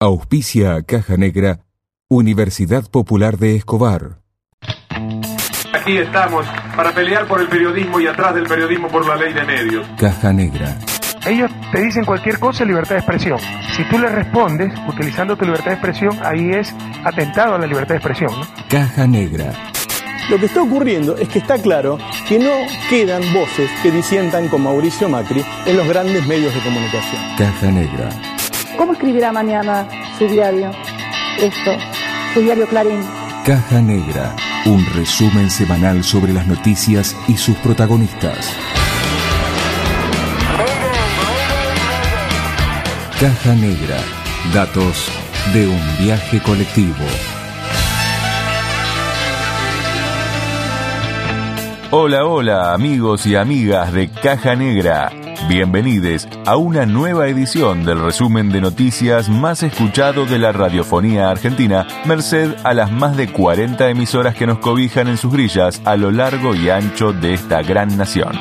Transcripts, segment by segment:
Auspicia a Caja Negra, Universidad Popular de Escobar. Aquí estamos para pelear por el periodismo y atrás del periodismo por la ley de medios. Caja Negra. Ellos te dicen cualquier cosa, libertad de expresión. Si tú les respondes utilizando tu libertad de expresión, ahí es atentado a la libertad de expresión, ¿no? Caja Negra. Lo que está ocurriendo es que está claro que no quedan voces que disientan con Mauricio Macri en los grandes medios de comunicación. Caja Negra. ¿Cómo escribirá mañana su diario? Su diario Clarín. Caja Negra. Un resumen semanal sobre las noticias y sus protagonistas. Caja Negra. Datos de un viaje colectivo. Hola, hola, amigos y amigas de Caja Negra. Bienvenidos a una nueva edición del resumen de noticias más escuchado de la radiofonía argentina, merced a las más de 40 emisoras que nos cobijan en sus grillas a lo largo y ancho de esta gran nación.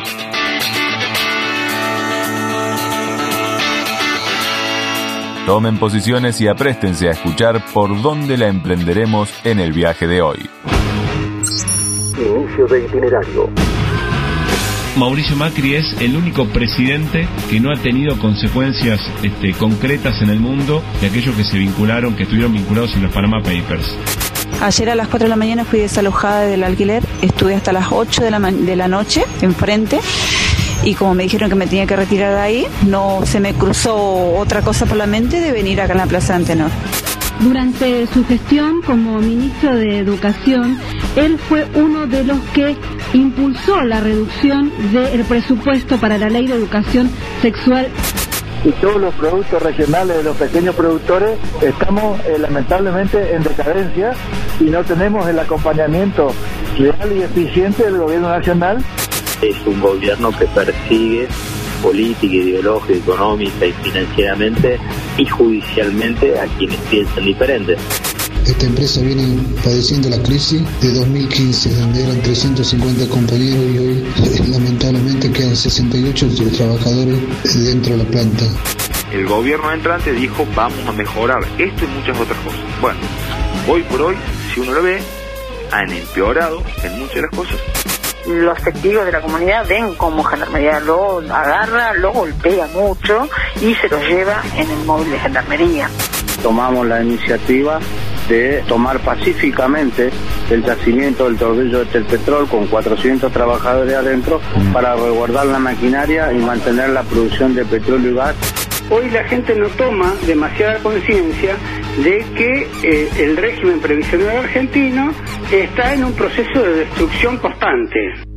Tomen posiciones y apréstense a escuchar por dónde la emprenderemos en el viaje de hoy. Inicio de itinerario. Mauricio Macri es el único presidente que no ha tenido consecuencias concretas en el mundo de aquellos que estuvieron vinculados en los Panama Papers. Ayer a las 4 de la mañana fui desalojada del alquiler, estuve hasta las 8 de la noche enfrente. Y como me dijeron que me tenía que retirar de ahí, no se me cruzó otra cosa por la mente de venir acá en la Plaza Antenor. Durante su gestión como ministro de Educación, él fue uno de los que impulsó la reducción del presupuesto para la Ley de Educación Sexual. Y todos los productos regionales de los pequeños productores estamos lamentablemente en decadencia y no tenemos el acompañamiento real y eficiente del gobierno nacional. Es un gobierno que persigue política, ideológica, económica y financieramente y judicialmente a quienes piensan diferente. Esta empresa viene padeciendo la crisis de 2015, donde eran 350 compañeros y hoy lamentablemente quedan 68 trabajadores dentro de la planta. El gobierno entrante dijo vamos a mejorar esto y muchas otras cosas. Bueno, hoy por hoy, si uno lo ve, han empeorado en muchas de las cosas. Los testigos de la comunidad ven cómo Gendarmería lo agarra, lo golpea mucho y se lo lleva en el móvil de Gendarmería. Tomamos la iniciativa de tomar pacíficamente el yacimiento del Tordillo de Telpetrol con 400 trabajadores adentro para resguardar la maquinaria y mantener la producción de petróleo y gas. Hoy la gente no toma demasiada conciencia de que el régimen previsional argentino está en un proceso de destrucción constante.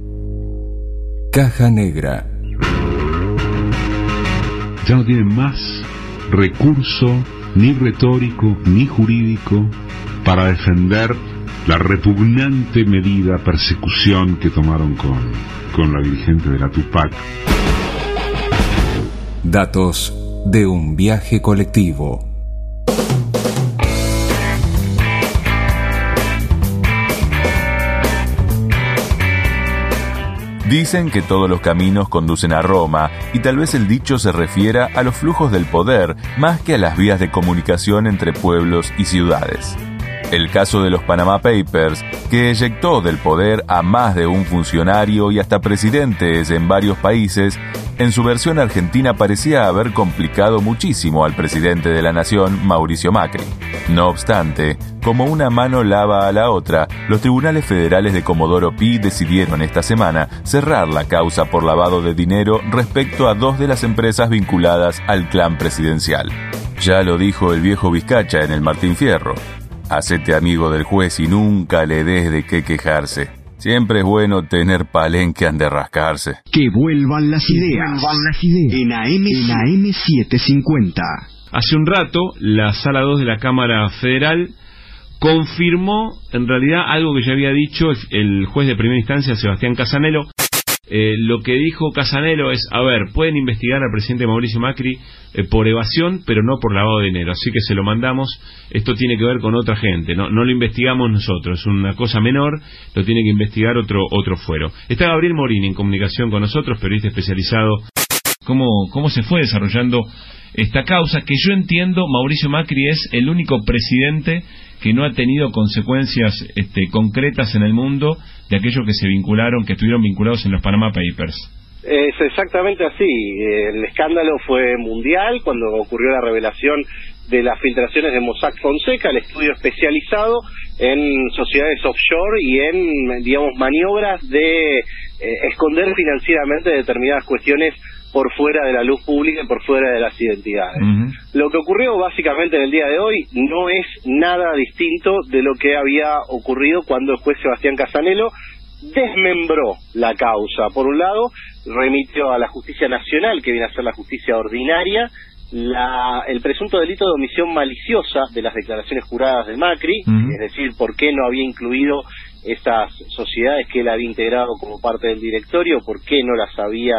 Caja Negra. Ya no tienen más recurso, ni retórico, ni jurídico, para defender la repugnante medida persecución que tomaron con la dirigente de la Tupac. Datos de un viaje colectivo. Dicen que todos los caminos conducen a Roma, y tal vez el dicho se refiera a los flujos del poder, más que a las vías de comunicación entre pueblos y ciudades. El caso de los Panama Papers, que eyectó del poder a más de un funcionario y hasta presidentes en varios países, en su versión argentina parecía haber complicado muchísimo al presidente de la nación, Mauricio Macri. No obstante, como una mano lava a la otra, los tribunales federales de Comodoro Pi decidieron esta semana cerrar la causa por lavado de dinero respecto a 2 de las empresas vinculadas al clan presidencial. Ya lo dijo el viejo Vizcacha en el Martín Fierro: hacete amigo del juez y nunca le des de qué quejarse. Siempre es bueno tener palenque ande rascarse. Que vuelvan las ideas. En AM 750. Hace un rato, la Sala 2 de la Cámara Federal confirmó, en realidad, algo que ya había dicho el juez de primera instancia, Sebastián Casanelo. Lo que dijo Casanelo es, pueden investigar al presidente Mauricio Macri por evasión, pero no por lavado de dinero, así que se lo mandamos. Esto tiene que ver con otra gente, no lo investigamos nosotros, es una cosa menor, lo tiene que investigar otro fuero. Está Gabriel Morini en comunicación con nosotros, periodista especializado cómo se fue desarrollando esta causa, que yo entiendo Mauricio Macri es el único presidente que no ha tenido consecuencias concretas en el mundo de aquellos que estuvieron vinculados en los Panama Papers. Es exactamente así. El escándalo fue mundial cuando ocurrió la revelación de las filtraciones de Mossack Fonseca, el estudio especializado en sociedades offshore y en, digamos, maniobras de esconder financieramente determinadas cuestiones por fuera de la luz pública y por fuera de las identidades. Lo que ocurrió básicamente en el día de hoy no es nada distinto de lo que había ocurrido cuando el juez Sebastián Casanello desmembró la causa. Por un lado, remitió a la justicia nacional, que viene a ser la justicia ordinaria, el presunto delito de omisión maliciosa de las declaraciones juradas de Macri, es decir, por qué no había incluido estas sociedades que él había integrado como parte del directorio, por qué no las había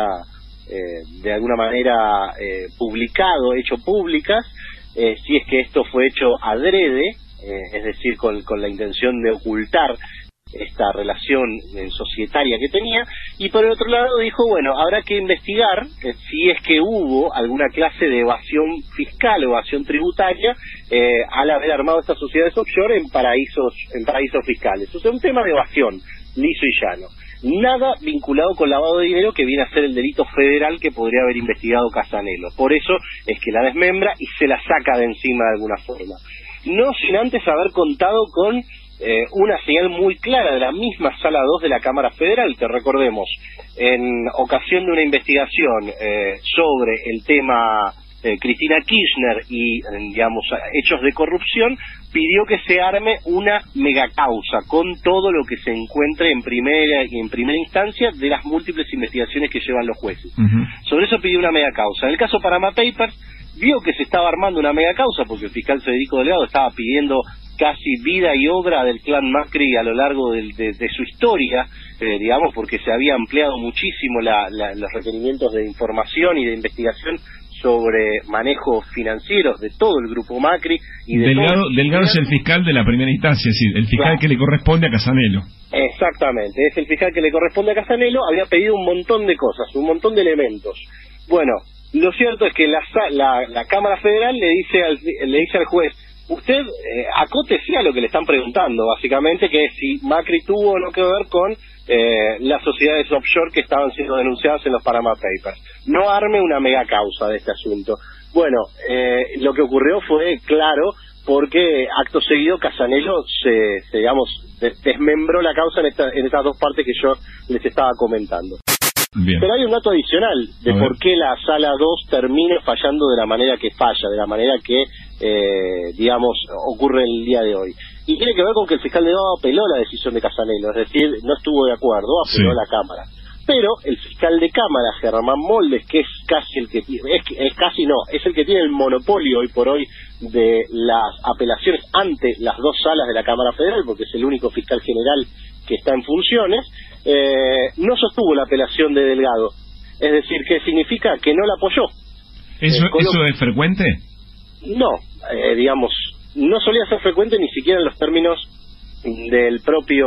de alguna manera publicado, hecho públicas, si es que esto fue hecho adrede, es decir, con la intención de ocultar esta relación societaria que tenía. Y por el otro lado dijo, bueno, habrá que investigar si es que hubo alguna clase de evasión fiscal o evasión tributaria al haber armado estas sociedades offshore en paraísos fiscales. O sea, un tema de evasión, liso y llano. Nada vinculado con lavado de dinero, que viene a ser el delito federal que podría haber investigado Casanello. Por eso es que la desmembra y se la saca de encima de alguna forma. No sin antes haber contado con una señal muy clara de la misma Sala 2 de la Cámara Federal, que recordemos, en ocasión de una investigación sobre el tema Cristina Kirchner y, digamos, hechos de corrupción, pidió que se arme una megacausa con todo lo que se encuentre en primera instancia de las múltiples investigaciones que llevan los jueces. Sobre eso pidió una megacausa. En el caso Panama Papers, vio que se estaba armando una megacausa porque el fiscal Federico Delgado estaba pidiendo casi vida y obra del clan Macri a lo largo de su historia, digamos, porque se había ampliado muchísimo los requerimientos de información y de investigación sobre manejos financieros de todo el grupo Macri. Y de Delgado es el fiscal de la primera instancia, es decir, el fiscal que le corresponde a Casanello. Exactamente, es el fiscal que le corresponde a Casanello. Había pedido un montón de cosas, un montón de elementos. Bueno, lo cierto es que la Cámara Federal le dice al juez, usted acótese a lo que le están preguntando, básicamente, que es si Macri tuvo o no que ver con las sociedades offshore que estaban siendo denunciadas en los Panama Papers. No arme una mega causa de este asunto. Bueno, lo que ocurrió fue claro, porque acto seguido Casanello desmembró la causa en estas dos partes que yo les estaba comentando. Bien. Pero hay un dato adicional de por qué la Sala 2 termina fallando de la manera que falla, de la manera que, digamos, ocurre el día de hoy. Y tiene que ver con que el fiscal Delgado apeló la decisión de Casanello, es decir, no estuvo de acuerdo, apeló a la Cámara. Pero el fiscal de Cámara, Germán Moldes, que es casi el que es el que tiene el monopolio hoy por hoy de las apelaciones ante las dos salas de la Cámara Federal, porque es el único fiscal general que está en funciones, no sostuvo la apelación de Delgado. Es decir, ¿qué significa? Que no la apoyó. ¿Eso es frecuente? No, digamos, no solía ser frecuente ni siquiera en los términos del propio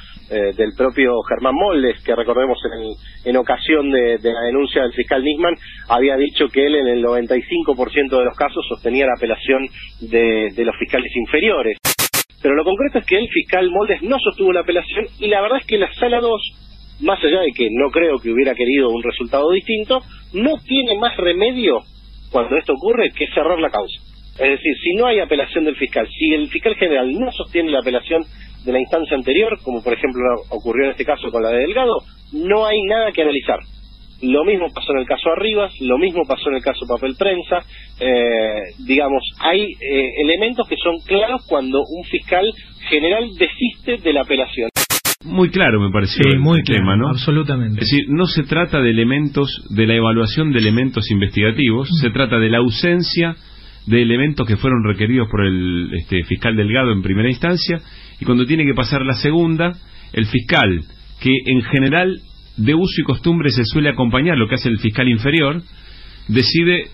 Germán Moldes, que recordemos en ocasión de la denuncia del fiscal Nisman había dicho que él en el 95% de los casos sostenía la apelación de los fiscales inferiores. Pero lo concreto es que el fiscal Moldes no sostuvo la apelación, y la verdad es que la Sala 2, más allá de que no creo que hubiera querido un resultado distinto, no tiene más remedio cuando esto ocurre que cerrar la causa. Es decir, si no hay apelación del fiscal, si el fiscal general no sostiene la apelación de la instancia anterior, como por ejemplo ocurrió en este caso con la de Delgado, no hay nada que analizar. Lo mismo pasó en el caso Arribas, lo mismo pasó en el caso Papel Prensa. Digamos, hay elementos que son claros cuando un fiscal general desiste de la apelación. Muy claro me pareció muy el claro, tema, ¿no? Absolutamente. Es decir, no se trata de la evaluación de elementos investigativos, se trata de la ausencia de elementos que fueron requeridos por el fiscal Delgado en primera instancia, y cuando tiene que pasar la segunda, el fiscal, que en general de uso y costumbre se suele acompañar lo que hace el fiscal inferior, decide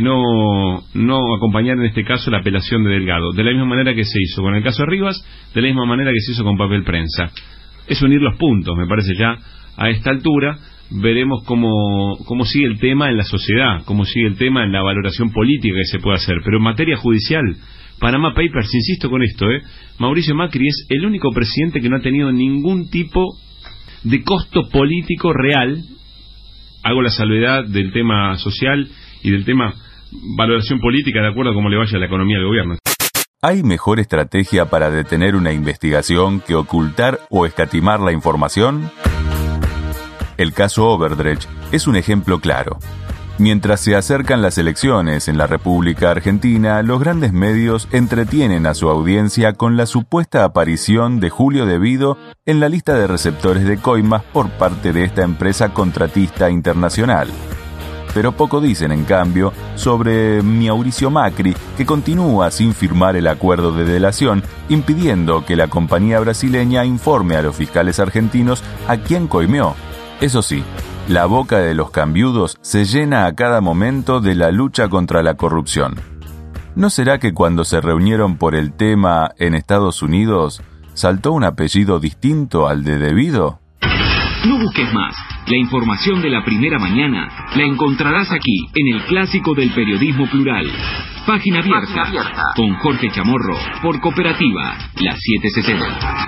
no acompañar en este caso la apelación de Delgado, de la misma manera que se hizo con el caso de Rivas, de la misma manera que se hizo con Papel Prensa. Es unir los puntos, me parece, ya a esta altura, veremos cómo sigue el tema en la sociedad, cómo sigue el tema en la valoración política que se puede hacer. Pero en materia judicial, Panama Papers, insisto con esto, Mauricio Macri es el único presidente que no ha tenido ningún tipo de costo político real. Hago la salvedad del tema social y del tema valoración política de acuerdo a cómo le vaya a la economía del gobierno. ¿Hay mejor estrategia para detener una investigación que ocultar o escatimar la información? El caso Oberdrecht es un ejemplo claro. Mientras se acercan las elecciones en la República Argentina, los grandes medios entretienen a su audiencia con la supuesta aparición de Julio De Vido en la lista de receptores de coimas por parte de esta empresa contratista internacional. Pero poco dicen, en cambio, sobre Mauricio Macri, que continúa sin firmar el acuerdo de delación, impidiendo que la compañía brasileña informe a los fiscales argentinos a quién coimeó. Eso sí, la boca de los cambiudos se llena a cada momento de la lucha contra la corrupción. ¿No será que cuando se reunieron por el tema en Estados Unidos, saltó un apellido distinto al de De Vido? No busques más. La información de la primera mañana la encontrarás aquí, en el clásico del periodismo plural. Página abierta. Con Jorge Chamorro, por Cooperativa, la 760.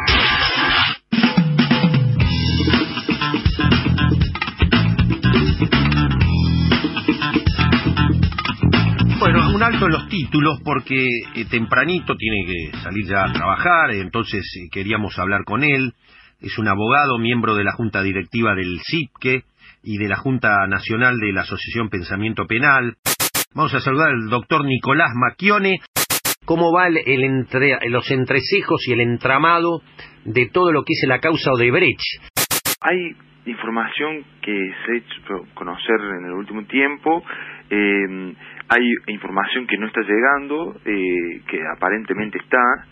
Bueno, un alto en los títulos porque tempranito tiene que salir ya a trabajar, entonces queríamos hablar con él. Es un abogado, miembro de la Junta Directiva del CIPQUE y de la Junta Nacional de la Asociación Pensamiento Penal. Vamos a saludar al doctor Nicolás Macchione. ¿Cómo va los entresejos y el entramado de todo lo que es la causa Odebrecht? Hay información que se ha hecho conocer en el último tiempo. Hay información que no está llegando, que aparentemente está.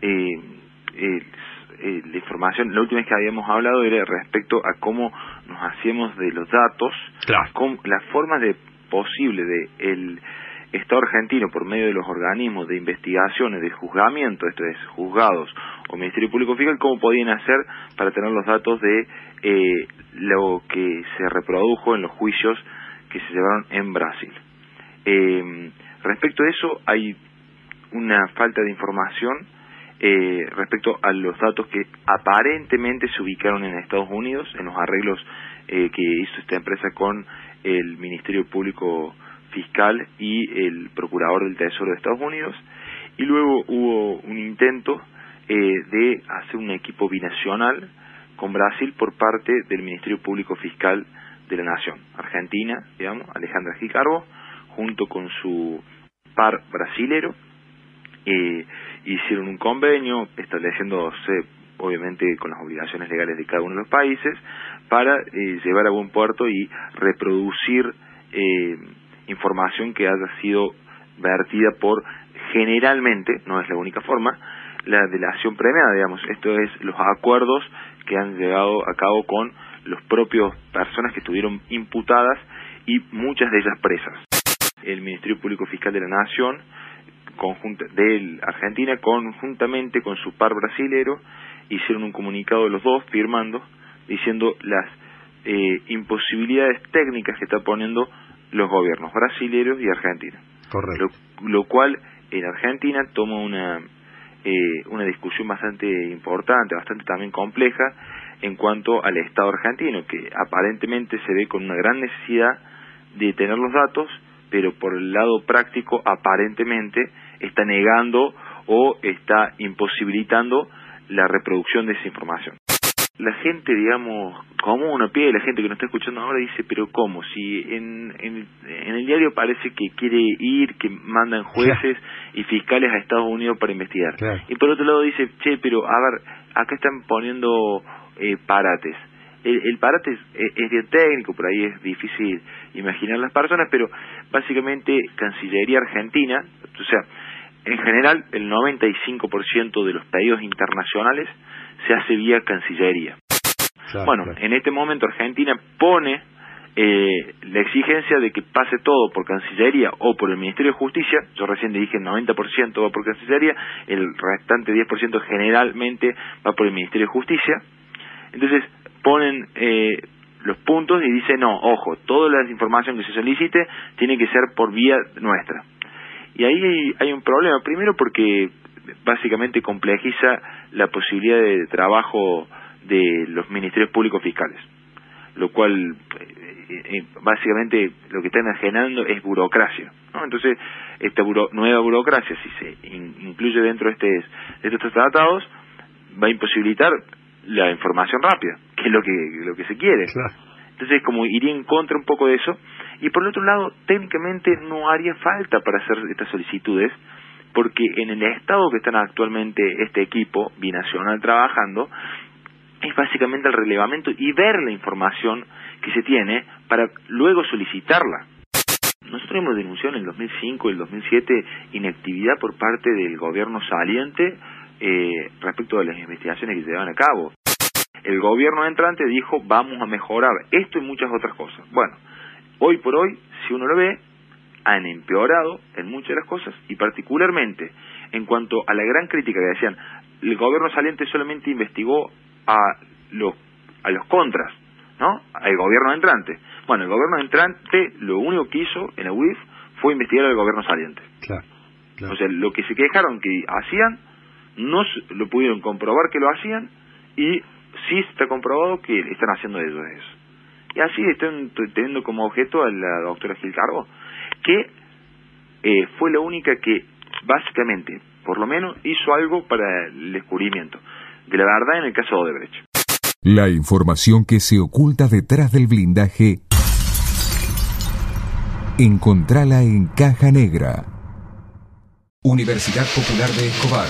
La información, la última vez que habíamos hablado era respecto a cómo nos hacíamos de los datos, claro, las formas posible de el Estado argentino por medio de los organismos de investigaciones, de juzgamiento, esto es, juzgados o Ministerio Público Fiscal, cómo podían hacer para tener los datos de lo que se reprodujo en los juicios que se llevaron en Brasil. Respecto a eso, hay una falta de información respecto a los datos que aparentemente se ubicaron en Estados Unidos, en los arreglos que hizo esta empresa con el Ministerio Público Fiscal y el Procurador del Tesoro de Estados Unidos, y luego hubo un intento de hacer un equipo binacional con Brasil por parte del Ministerio Público Fiscal de la Nación Argentina, digamos, Alejandra Gicarbo, junto con su par brasilero. Hicieron un convenio estableciéndose obviamente con las obligaciones legales de cada uno de los países para llevar a buen puerto y reproducir información que haya sido vertida por, generalmente, no es la única forma, la delación premiada, digamos. Esto es los acuerdos que han llegado a cabo con los propios personas que estuvieron imputadas y muchas de ellas presas. El Ministerio Público Fiscal de la Nación de Argentina, conjuntamente con su par brasilero, hicieron un comunicado de los dos, firmando, diciendo las imposibilidades técnicas que están poniendo los gobiernos brasileros y argentinos. Correcto. Lo cual en Argentina toma una discusión bastante importante, bastante también compleja, en cuanto al Estado argentino, que aparentemente se ve con una gran necesidad de tener los datos, pero por el lado práctico aparentemente está negando o está imposibilitando la reproducción de esa información. La gente, digamos, común a pie, la gente que nos está escuchando ahora dice, pero ¿cómo? Si en el diario parece que quiere ir, que mandan jueces y fiscales a Estados Unidos para investigar. Claro. Y por otro lado dice, pero a ver, acá están poniendo parates. El parate es bien técnico, por ahí es difícil imaginar las personas, pero básicamente Cancillería Argentina, o sea, en general el 95% de los pedidos internacionales se hace vía Cancillería. Claro, bueno, claro. En este momento Argentina pone la exigencia de que pase todo por Cancillería o por el Ministerio de Justicia. Yo recién le dije el 90% va por Cancillería, el restante 10% generalmente va por el Ministerio de Justicia. Entonces ponen los puntos y dice, no, ojo, toda la información que se solicite tiene que ser por vía nuestra. Y ahí hay un problema, primero porque básicamente complejiza la posibilidad de trabajo de los ministerios públicos fiscales, lo cual básicamente lo que están generando es burocracia, ¿no? Entonces esta nueva burocracia, si se incluye dentro de estos tratados, va a imposibilitar la información rápida, que es lo que se quiere. Claro. Entonces como iría en contra un poco de eso, y por el otro lado técnicamente no haría falta para hacer estas solicitudes, porque en el estado que están actualmente este equipo binacional trabajando, es básicamente el relevamiento y ver la información que se tiene para luego solicitarla. Nosotros hemos denunciado en el 2005 y el 2007 inactividad por parte del gobierno saliente respecto a las investigaciones que se llevan a cabo. El gobierno entrante dijo, vamos a mejorar esto y muchas otras cosas. Bueno, hoy por hoy, si uno lo ve, han empeorado en muchas de las cosas, y particularmente en cuanto a la gran crítica que decían, el gobierno saliente solamente investigó a los contras, ¿no? Al gobierno entrante. Bueno, el gobierno entrante lo único que hizo en la UIF fue investigar al gobierno saliente. Claro. O sea, lo que se quejaron que hacían, no lo pudieron comprobar que lo hacían, y sí está comprobado que están haciendo ellos eso. Y así están teniendo como objeto a la doctora Gil Carbó, que fue la única que básicamente, por lo menos, hizo algo para el descubrimiento de la verdad en el caso de Odebrecht. La información que se oculta detrás del blindaje, encontrala en Caja Negra. Universidad Popular de Escobar.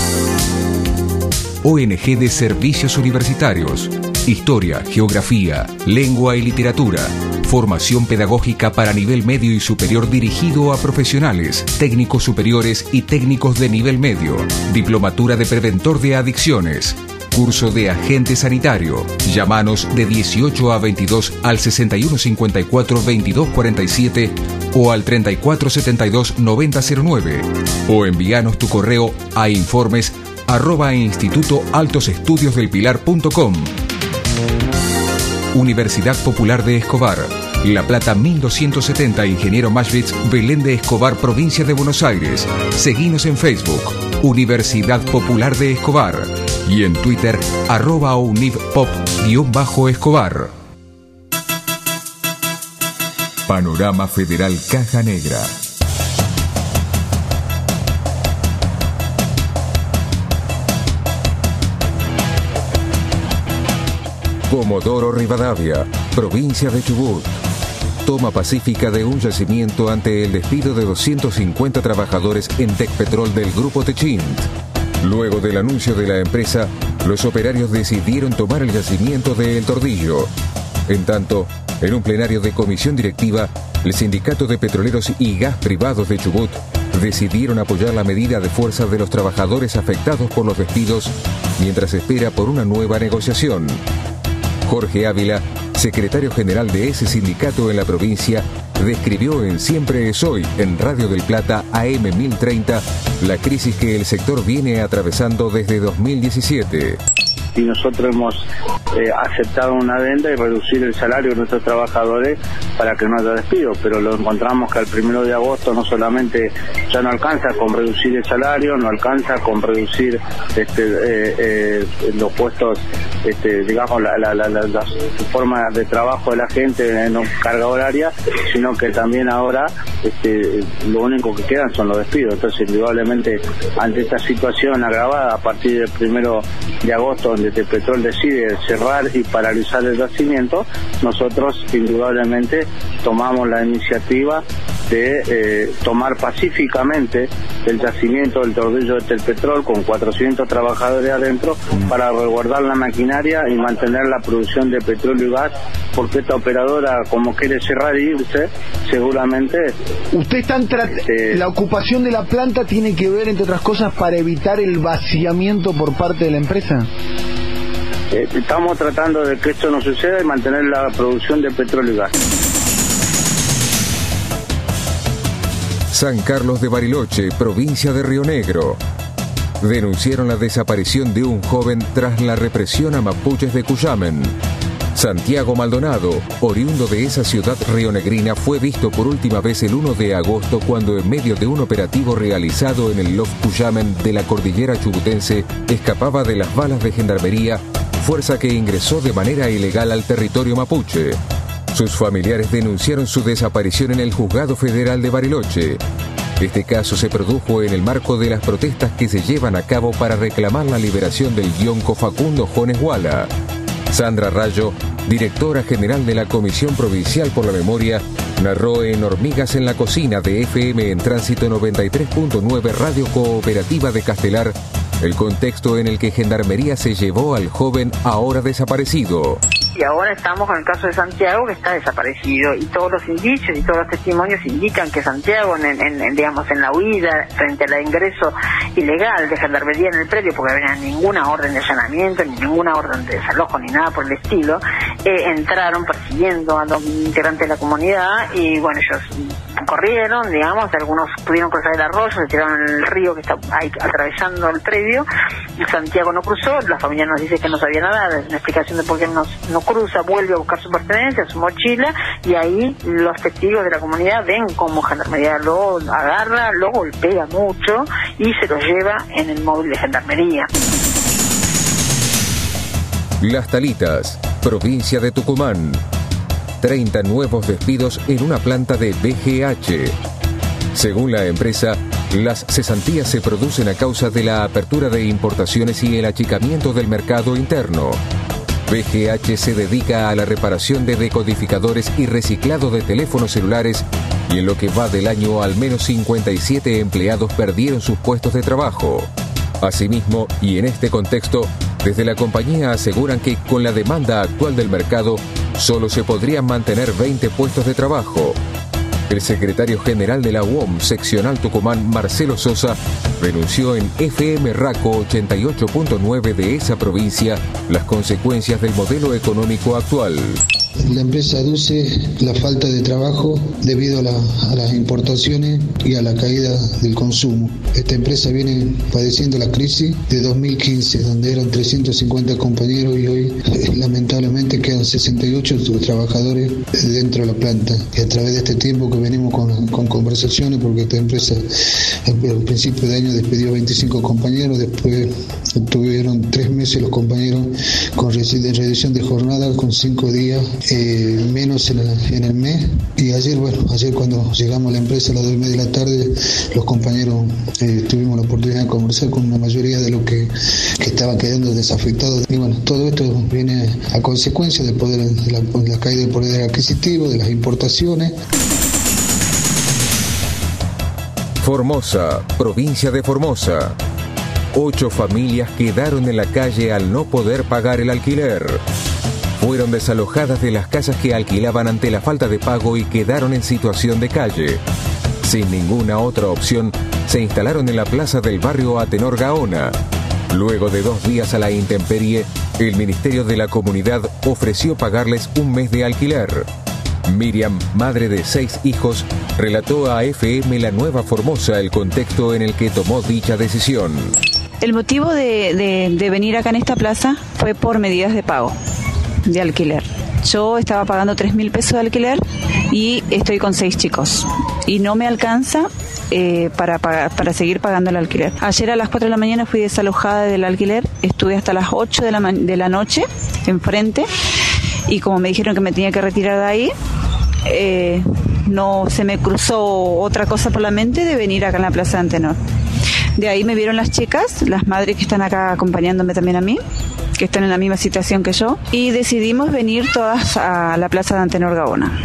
ONG de Servicios Universitarios. Historia, geografía, lengua y literatura. Formación pedagógica para nivel medio y superior dirigido a profesionales, técnicos superiores y técnicos de nivel medio. Diplomatura de preventor de adicciones. Curso de agente sanitario. Llámanos de 18 a 22 al 6154-2247 o al 3472-9009. O envíanos tu correo a informes@institutoaltosestudiosdelpilar.com. Universidad Popular de Escobar. La Plata 1270, Ingeniero Maschwitz, Belén de Escobar, provincia de Buenos Aires. Seguinos en Facebook, Universidad Popular de Escobar. Y en Twitter, @univpop_Escobar. Panorama Federal Caja Negra. Comodoro Rivadavia, provincia de Chubut. Toma pacífica de un yacimiento ante el despido de 250 trabajadores en Tecpetrol del Grupo Techint. Luego del anuncio de la empresa, los operarios decidieron tomar el yacimiento de El Tordillo. En tanto, en un plenario de comisión directiva, el Sindicato de Petroleros y Gas Privados de Chubut decidieron apoyar la medida de fuerza de los trabajadores afectados por los despidos, mientras espera por una nueva negociación. Jorge Ávila, secretario general de ese sindicato en la provincia, describió en Siempre es Hoy, en Radio del Plata AM 1030, la crisis que el sector viene atravesando desde 2017. Y nosotros hemos aceptado una adenda y reducir el salario de nuestros trabajadores para que no haya despido, pero lo encontramos que al 1 de agosto no solamente ya no alcanza con reducir el salario, no alcanza con reducir los puestos, digamos, la forma de trabajo de la gente en carga horaria, sino que también ahora lo único que quedan son los despidos. Entonces, indudablemente, ante esta situación agravada a partir del 1 de agosto, donde Tecpetrol decide cerrar y paralizar el yacimiento, nosotros indudablemente tomamos la iniciativa de tomar pacíficamente el yacimiento del Tordillo de Tecpetrol con 400 trabajadores adentro para resguardar la maquinaria y mantener la producción de petróleo y gas, porque esta operadora, como quiere cerrar e irse, seguramente... Usted está la ocupación de la planta tiene que ver, entre otras cosas, para evitar el vaciamiento por parte de la empresa. Estamos tratando de que esto no suceda y mantener la producción de petróleo y gas. San Carlos de Bariloche, provincia de Río Negro. Denunciaron la desaparición de un joven tras la represión a mapuches de Cuyamen. Santiago Maldonado, oriundo de esa ciudad rionegrina, fue visto por última vez el 1 de agosto cuando en medio de un operativo realizado en el Lof Cuyamen de la cordillera chubutense escapaba de las balas de gendarmería, fuerza que ingresó de manera ilegal al territorio mapuche. Sus familiares denunciaron su desaparición en el Juzgado Federal de Bariloche. Este caso se produjo en el marco de las protestas que se llevan a cabo para reclamar la liberación del guionco Facundo Jones Wala. Sandra Rayo, directora general de la Comisión Provincial por la Memoria, narró en Hormigas en la Cocina de FM en Tránsito 93.9 Radio Cooperativa de Castelar el contexto en el que Gendarmería se llevó al joven ahora desaparecido. Y ahora estamos con el caso de Santiago, que está desaparecido, y todos los indicios y todos los testimonios indican que Santiago, en la huida frente al ingreso ilegal de Gendarmería en el predio, porque no había ninguna orden de allanamiento, ni ninguna orden de desalojo, ni nada por el estilo, entraron persiguiendo a los integrantes de la comunidad, y bueno, ellos corrieron, algunos pudieron cruzar el arroyo, se tiraron en el río que está ahí atravesando el predio. Santiago no cruzó, la familia nos dice que no sabía nada, es una explicación de por qué no cruza, vuelve a buscar su pertenencia, su mochila, y ahí los testigos de la comunidad ven cómo Gendarmería lo agarra, lo golpea mucho y se lo lleva en el móvil de Gendarmería. Las Talitas, provincia de Tucumán. 30 nuevos despidos en una planta de BGH. Según la empresa, las cesantías se producen a causa de la apertura de importaciones y el achicamiento del mercado interno. BGH se dedica a la reparación de decodificadores y reciclado de teléfonos celulares, y en lo que va del año al menos 57 empleados perdieron sus puestos de trabajo. Asimismo, y en este contexto, desde la compañía aseguran que con la demanda actual del mercado, solo se podrían mantener 20 puestos de trabajo. El secretario general de la UOM seccional Tucumán, Marcelo Sosa, denunció en FM Raco 88.9 de esa provincia las consecuencias del modelo económico actual. La empresa aduce la falta de trabajo debido a las importaciones y a la caída del consumo. Esta empresa viene padeciendo la crisis de 2015, donde eran 350 compañeros y hoy lamentablemente quedan 68 trabajadores dentro de la planta. Y a través de este tiempo que venimos con conversaciones, porque esta empresa al principio de año despidió 25 compañeros, después tuvieron 3 meses los compañeros con reducción de jornada, con 5 días menos en el mes. Y ayer cuando llegamos a la empresa a las 2:30 de la tarde, los compañeros tuvimos la oportunidad de conversar con la mayoría de los que estaban quedando desafectados. Y bueno, todo esto viene a consecuencia de la caída del poder adquisitivo, de las importaciones. Formosa, provincia de Formosa. 8 familias quedaron en la calle al no poder pagar el alquiler. Fueron desalojadas de las casas que alquilaban ante la falta de pago y quedaron en situación de calle. Sin ninguna otra opción, se instalaron en la plaza del barrio Atenor Gaona. Luego de 2 días a la intemperie, el Ministerio de la Comunidad ofreció pagarles un mes de alquiler. Miriam, madre de 6 hijos, relató a FM La Nueva Formosa el contexto en el que tomó dicha decisión. El motivo de venir acá en esta plaza fue por medidas de pago de alquiler. Yo estaba pagando 3.000 pesos de alquiler y estoy con 6 chicos y no me alcanza para seguir pagando el alquiler. Ayer a las 4 de la mañana fui desalojada del alquiler, estuve hasta las 8 de la noche enfrente, y como me dijeron que me tenía que retirar de ahí, no se me cruzó otra cosa por la mente de venir acá en la plaza de Antenor. De ahí me vieron las chicas, las madres que están acá acompañándome también a mí, que están en la misma situación que yo, y decidimos venir todas a la plaza de Antenor Gaona.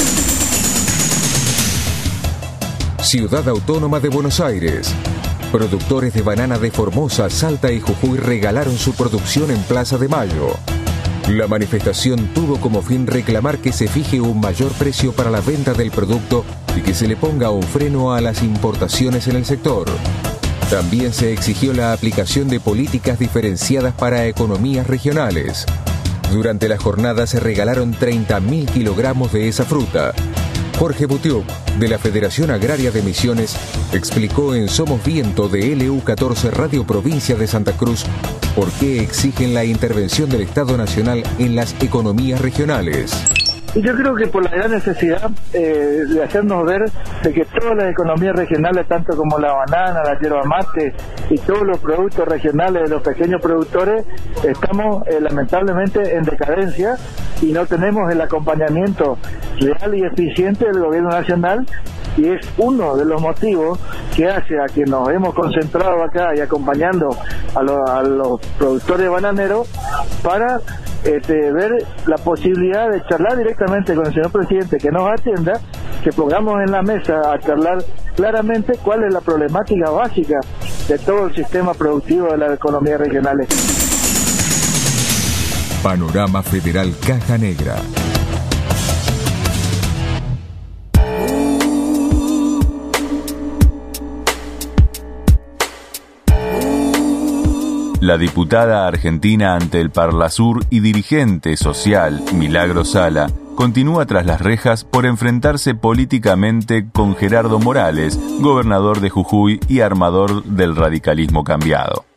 Ciudad Autónoma de Buenos Aires. Productores de banana de Formosa, Salta y Jujuy regalaron su producción en Plaza de Mayo. La manifestación tuvo como fin reclamar que se fije un mayor precio para la venta del producto y que se le ponga un freno a las importaciones en el sector. También se exigió la aplicación de políticas diferenciadas para economías regionales. Durante la jornada se regalaron 30.000 kilogramos de esa fruta. Jorge Butiuk, de la Federación Agraria de Misiones, explicó en Somos Viento de LU14 Radio Provincia de Santa Cruz ¿Por qué exigen la intervención del Estado Nacional en las economías regionales? Y yo creo que por la gran necesidad de hacernos ver de que todas las economías regionales, tanto como la banana, la yerba mate y todos los productos regionales de los pequeños productores, estamos lamentablemente en decadencia y no tenemos el acompañamiento real y eficiente del gobierno nacional, y es uno de los motivos que hace a que nos hemos concentrado acá y acompañando a los productores bananeros para ver la posibilidad de charlar directamente con el señor presidente, que nos atienda, que pongamos en la mesa a charlar claramente cuál es la problemática básica de todo el sistema productivo de las economías regionales. Panorama Federal Caja Negra. La diputada argentina ante el Parlasur y dirigente social Milagro Sala continúa tras las rejas por enfrentarse políticamente con Gerardo Morales, gobernador de Jujuy y armador del radicalismo cambiado.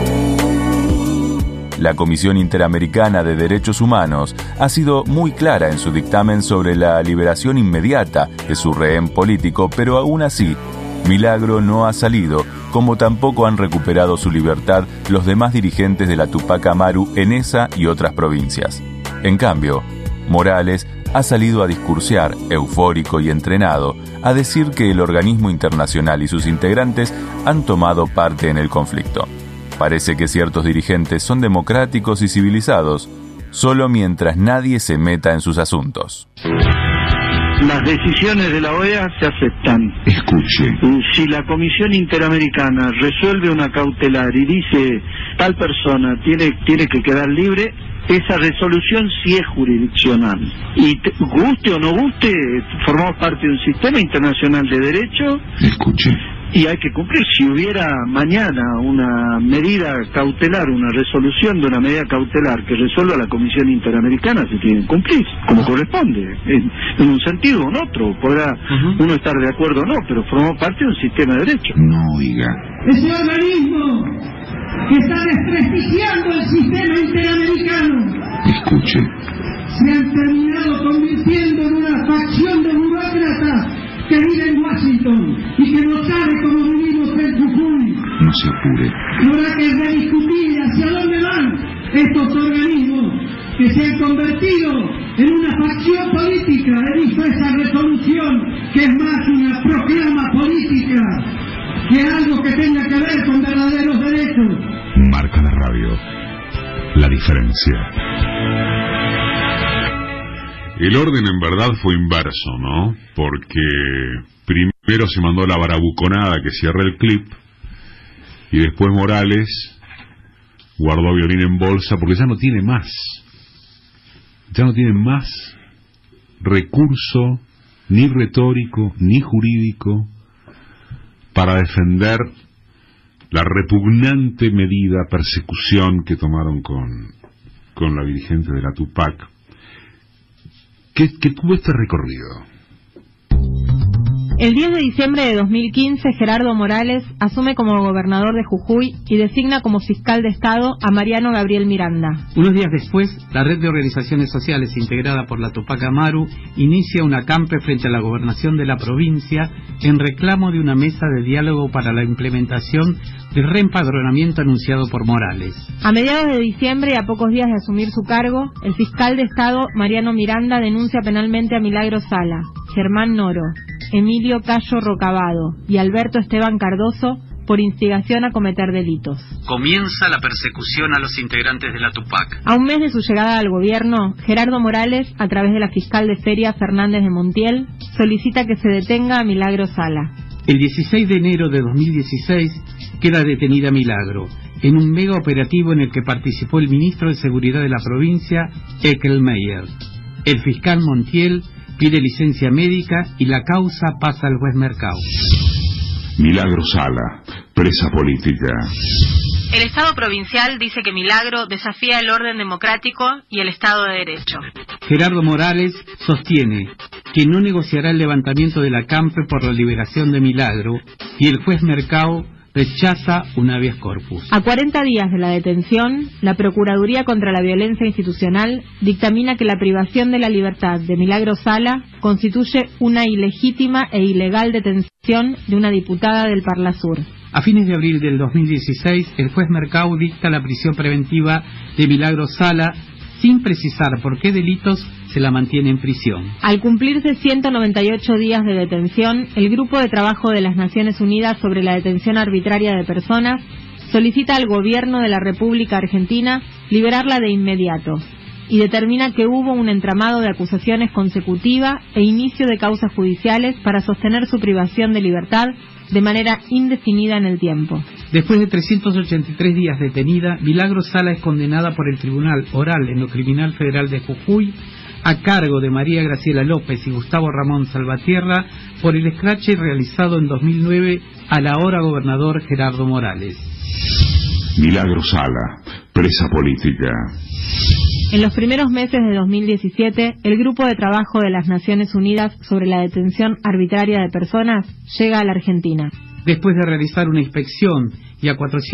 La Comisión Interamericana de Derechos Humanos ha sido muy clara en su dictamen sobre la liberación inmediata de su rehén político, pero aún así, Milagro no ha salido, como tampoco han recuperado su libertad los demás dirigentes de la Tupac Amaru en esa y otras provincias. En cambio, Morales ha salido a discursear, eufórico y entrenado, a decir que el organismo internacional y sus integrantes han tomado parte en el conflicto. Parece que ciertos dirigentes son democráticos y civilizados, solo mientras nadie se meta en sus asuntos. Las decisiones de la OEA se aceptan. Escuche. Si la Comisión Interamericana resuelve una cautelar y dice tal persona tiene que quedar libre, esa resolución sí es jurisdiccional. Y guste o no guste, formamos parte de un sistema internacional de derecho. Escuche. Y hay que cumplir. Si hubiera mañana una medida cautelar, una resolución de una medida cautelar que resuelva la Comisión Interamericana, se tiene que cumplir, como corresponde, en un sentido o en otro. Podrá uno estar de acuerdo o no, pero formamos parte de un sistema de derecho. No, oiga. Ese organismo que está desprestigiando el sistema interamericano. Escuche. Se han terminado convirtiendo en una facción de burócratas que vive en Washington y que no sabe cómo vivimos en Jujuy. No se apure. Habrá que rediscutir hacia dónde van estos organismos que se han convertido en una facción política. He visto esa resolución que es más una proclama política que algo que tenga que ver con verdaderos derechos. Marca la radio. La diferencia. El orden en verdad fue inverso, ¿no? Porque primero se mandó la barabuconada que cierra el clip y después Morales guardó violín en bolsa porque ya no tiene más. Ya no tiene más recurso ni retórico ni jurídico para defender la repugnante medida persecución que tomaron con la dirigente de la Tupac. ¿Qué tuvo este recorrido? El 10 de diciembre de 2015, Gerardo Morales asume como gobernador de Jujuy y designa como fiscal de Estado a Mariano Gabriel Miranda. Unos días después, la red de organizaciones sociales integrada por la Tupac Amaru inicia un acampe frente a la gobernación de la provincia en reclamo de una mesa de diálogo para la implementación del reempadronamiento anunciado por Morales. A mediados de diciembre y a pocos días de asumir su cargo, el fiscal de Estado Mariano Miranda denuncia penalmente a Milagro Sala, Germán Noro, Emilio Cayo Rocabado y Alberto Esteban Cardoso por instigación a cometer delitos. Comienza la persecución a los integrantes de la Tupac. A un mes de su llegada al gobierno, Gerardo Morales, a través de la fiscal de Feria Fernández de Montiel, solicita que se detenga a Milagro Sala. El 16 de enero de 2016 queda detenida Milagro, en un mega operativo en el que participó el ministro de Seguridad de la provincia, Eckelmeyer. El fiscal Montiel pide licencia médica y la causa pasa al juez Mercado. Milagro Sala, presa política. El Estado provincial dice que Milagro desafía el orden democrático y el Estado de Derecho. Gerardo Morales sostiene que no negociará el levantamiento del acampe por la liberación de Milagro y el juez Mercado rechaza un habeas corpus. A 40 días de la detención, la Procuraduría contra la Violencia Institucional dictamina que la privación de la libertad de Milagro Sala constituye una ilegítima e ilegal detención de una diputada del Parlasur. A fines de abril del 2016, el juez Mercau dicta la prisión preventiva de Milagro Sala sin precisar por qué delitos se la mantiene en prisión. Al cumplirse 198 días de detención, el Grupo de Trabajo de las Naciones Unidas sobre la detención arbitraria de personas solicita al gobierno de la República Argentina liberarla de inmediato y determina que hubo un entramado de acusaciones consecutiva e inicio de causas judiciales para sostener su privación de libertad de manera indefinida en el tiempo. Después de 383 días detenida, Milagro Sala es condenada por el Tribunal Oral en lo Criminal Federal de Jujuy a cargo de María Graciela López y Gustavo Ramón Salvatierra por el escrache realizado en 2009 al ahora gobernador Gerardo Morales. Milagro Sala, presa política. En los primeros meses de 2017, el Grupo de Trabajo de las Naciones Unidas sobre la detención arbitraria de personas llega a la Argentina. Después de realizar una inspección y a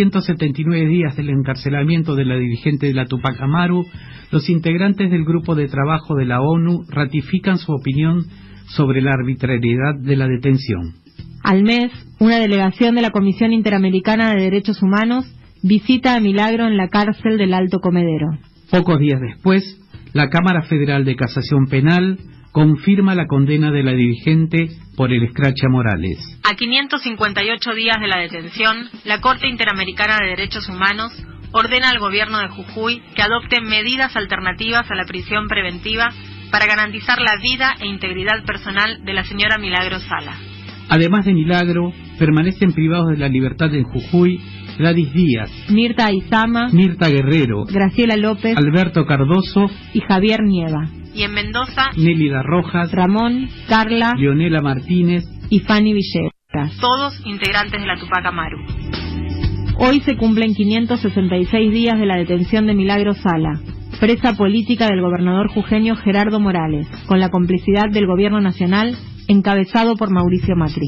479 días del encarcelamiento de la dirigente de la Tupac Amaru, los integrantes del Grupo de Trabajo de la ONU ratifican su opinión sobre la arbitrariedad de la detención. Al mes, una delegación de la Comisión Interamericana de Derechos Humanos visita a Milagro en la cárcel del Alto Comedero. Pocos días después, la Cámara Federal de Casación Penal confirma la condena de la dirigente por el escrache a Morales. A 558 días de la detención, la Corte Interamericana de Derechos Humanos ordena al gobierno de Jujuy que adopte medidas alternativas a la prisión preventiva para garantizar la vida e integridad personal de la señora Milagro Sala. Además de Milagro, permanecen privados de la libertad en Jujuy Gladys Díaz, Mirta Aizama, Mirta Guerrero, Graciela López, Alberto Cardoso y Javier Nieva. Y en Mendoza, Nélida Rojas, Ramón, Carla, Leonela Martínez y Fanny Villegas, todos integrantes de la Tupac Amaru. Hoy se cumplen 566 días de la detención de Milagro Sala, presa política del gobernador jujeño Gerardo Morales, con la complicidad del gobierno nacional encabezado por Mauricio Macri.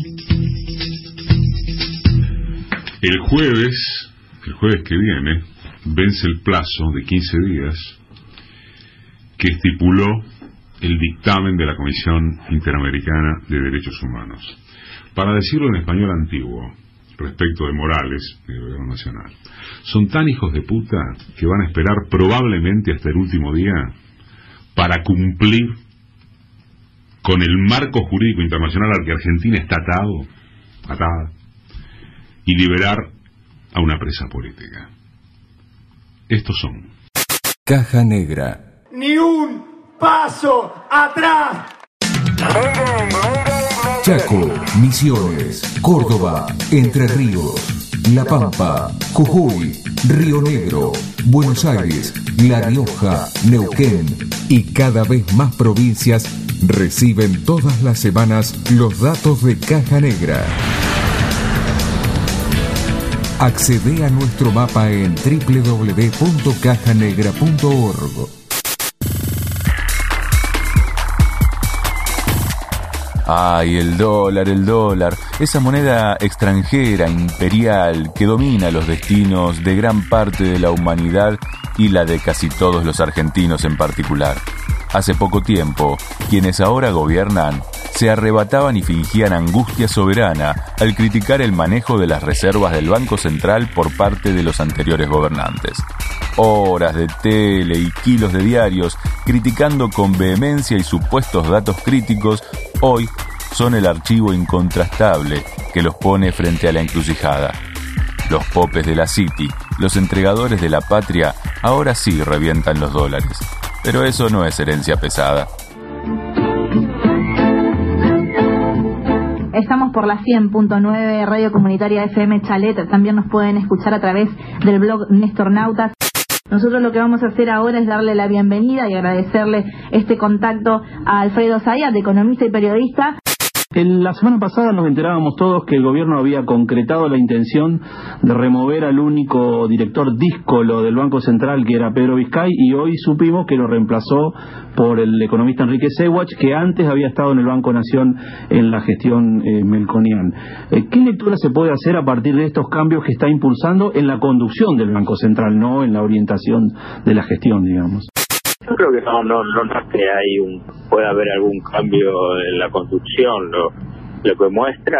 El jueves que viene, vence el plazo de 15 días que estipuló el dictamen de la Comisión Interamericana de Derechos Humanos. Para decirlo en español antiguo, respecto de Morales, del gobierno nacional, son tan hijos de puta que van a esperar probablemente hasta el último día para cumplir con el marco jurídico internacional al que Argentina está atada, y liberar a una presa política. Estos son Caja Negra. Ni un paso atrás. Chaco, Misiones, Córdoba, Entre Ríos, La Pampa, Jujuy, Río Negro, Buenos Aires, La Rioja, Neuquén y cada vez más provincias reciben todas las semanas los datos de Caja Negra. Accede a nuestro mapa en www.cajanegra.org. Ay, el dólar, esa moneda extranjera, imperial, que domina los destinos de gran parte de la humanidad y la de casi todos los argentinos en particular. Hace poco tiempo, quienes ahora gobiernan se arrebataban y fingían angustia soberana al criticar el manejo de las reservas del Banco Central por parte de los anteriores gobernantes. Horas de tele y kilos de diarios criticando con vehemencia y supuestos datos críticos, hoy son el archivo incontrastable que los pone frente a la encrucijada. Los popes de la City, los entregadores de la patria, ahora sí revientan los dólares. Pero eso no es herencia pesada. Estamos por la 100.9 Radio Comunitaria FM Chalet. También nos pueden escuchar a través del blog Néstor Nautas. Nosotros lo que vamos a hacer ahora es darle la bienvenida y agradecerle este contacto a Alfredo Zayat, economista y periodista. La semana pasada nos enterábamos todos que el gobierno había concretado la intención de remover al único director díscolo del Banco Central, que era Pedro Vizcay, y hoy supimos que lo reemplazó por el economista Enrique Sewach, que antes había estado en el Banco Nación en la gestión Melconian. ¿Qué lectura se puede hacer a partir de estos cambios que está impulsando en la conducción del Banco Central, no en la orientación de la gestión, digamos? Yo creo que no es que pueda haber algún cambio en la conducción. Lo que muestra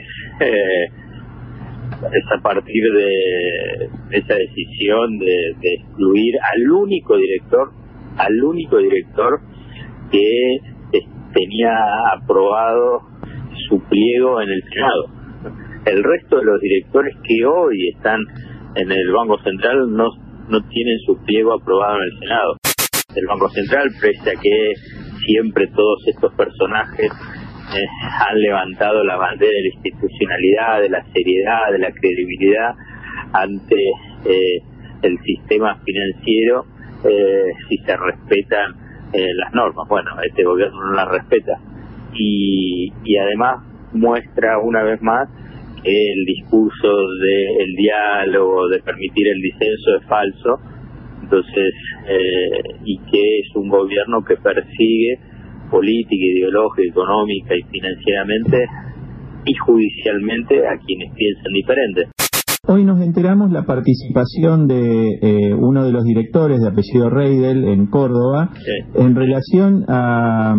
es a partir de esa decisión de excluir al único director que tenía aprobado su pliego en el Senado. El resto de los directores que hoy están en el Banco Central no tienen su pliego aprobado en el Senado. El Banco Central, pese a que siempre todos estos personajes han levantado la bandera de la institucionalidad, de la seriedad, de la credibilidad ante el sistema financiero, si se respetan las normas. Bueno, este gobierno no las respeta y además muestra una vez más que el discurso del diálogo, de permitir el disenso es falso. Entonces, y que es un gobierno que persigue política, ideológica, económica y financieramente y judicialmente a quienes piensan diferente. Hoy nos enteramos la participación de uno de los directores de apellido Reidel en Córdoba, sí, en relación a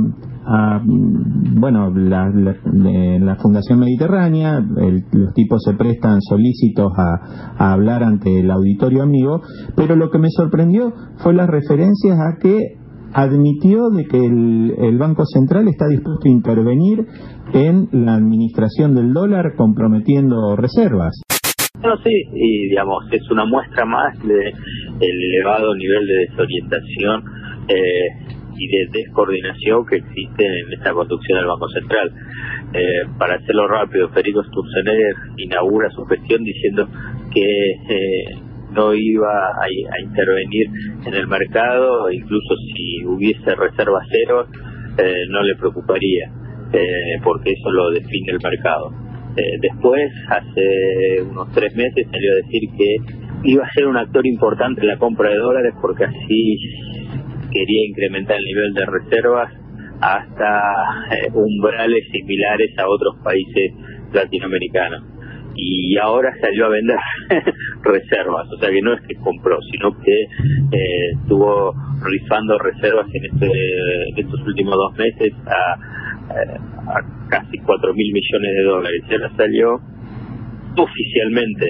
la Fundación Mediterránea. Los tipos se prestan solícitos a hablar ante el auditorio amigo, pero lo que me sorprendió fue las referencias a que admitió de que el Banco Central está dispuesto a intervenir en la administración del dólar comprometiendo reservas. No, sí, y digamos, es una muestra más del elevado nivel de desorientación y de descoordinación que existe en esta conducción del Banco Central. Para hacerlo rápido, Federico Sturzenegger inaugura su gestión diciendo que no iba a intervenir en el mercado, incluso si hubiese reserva cero, no le preocuparía, porque eso lo define el mercado. Después, hace unos 3 meses, salió a decir que iba a ser un actor importante en la compra de dólares porque así quería incrementar el nivel de reservas hasta umbrales similares a otros países latinoamericanos. Y ahora salió a vender reservas, o sea que no es que compró, sino que estuvo rifando reservas en estos últimos 2 meses a casi 4.000 millones de dólares. Y ahora salió oficialmente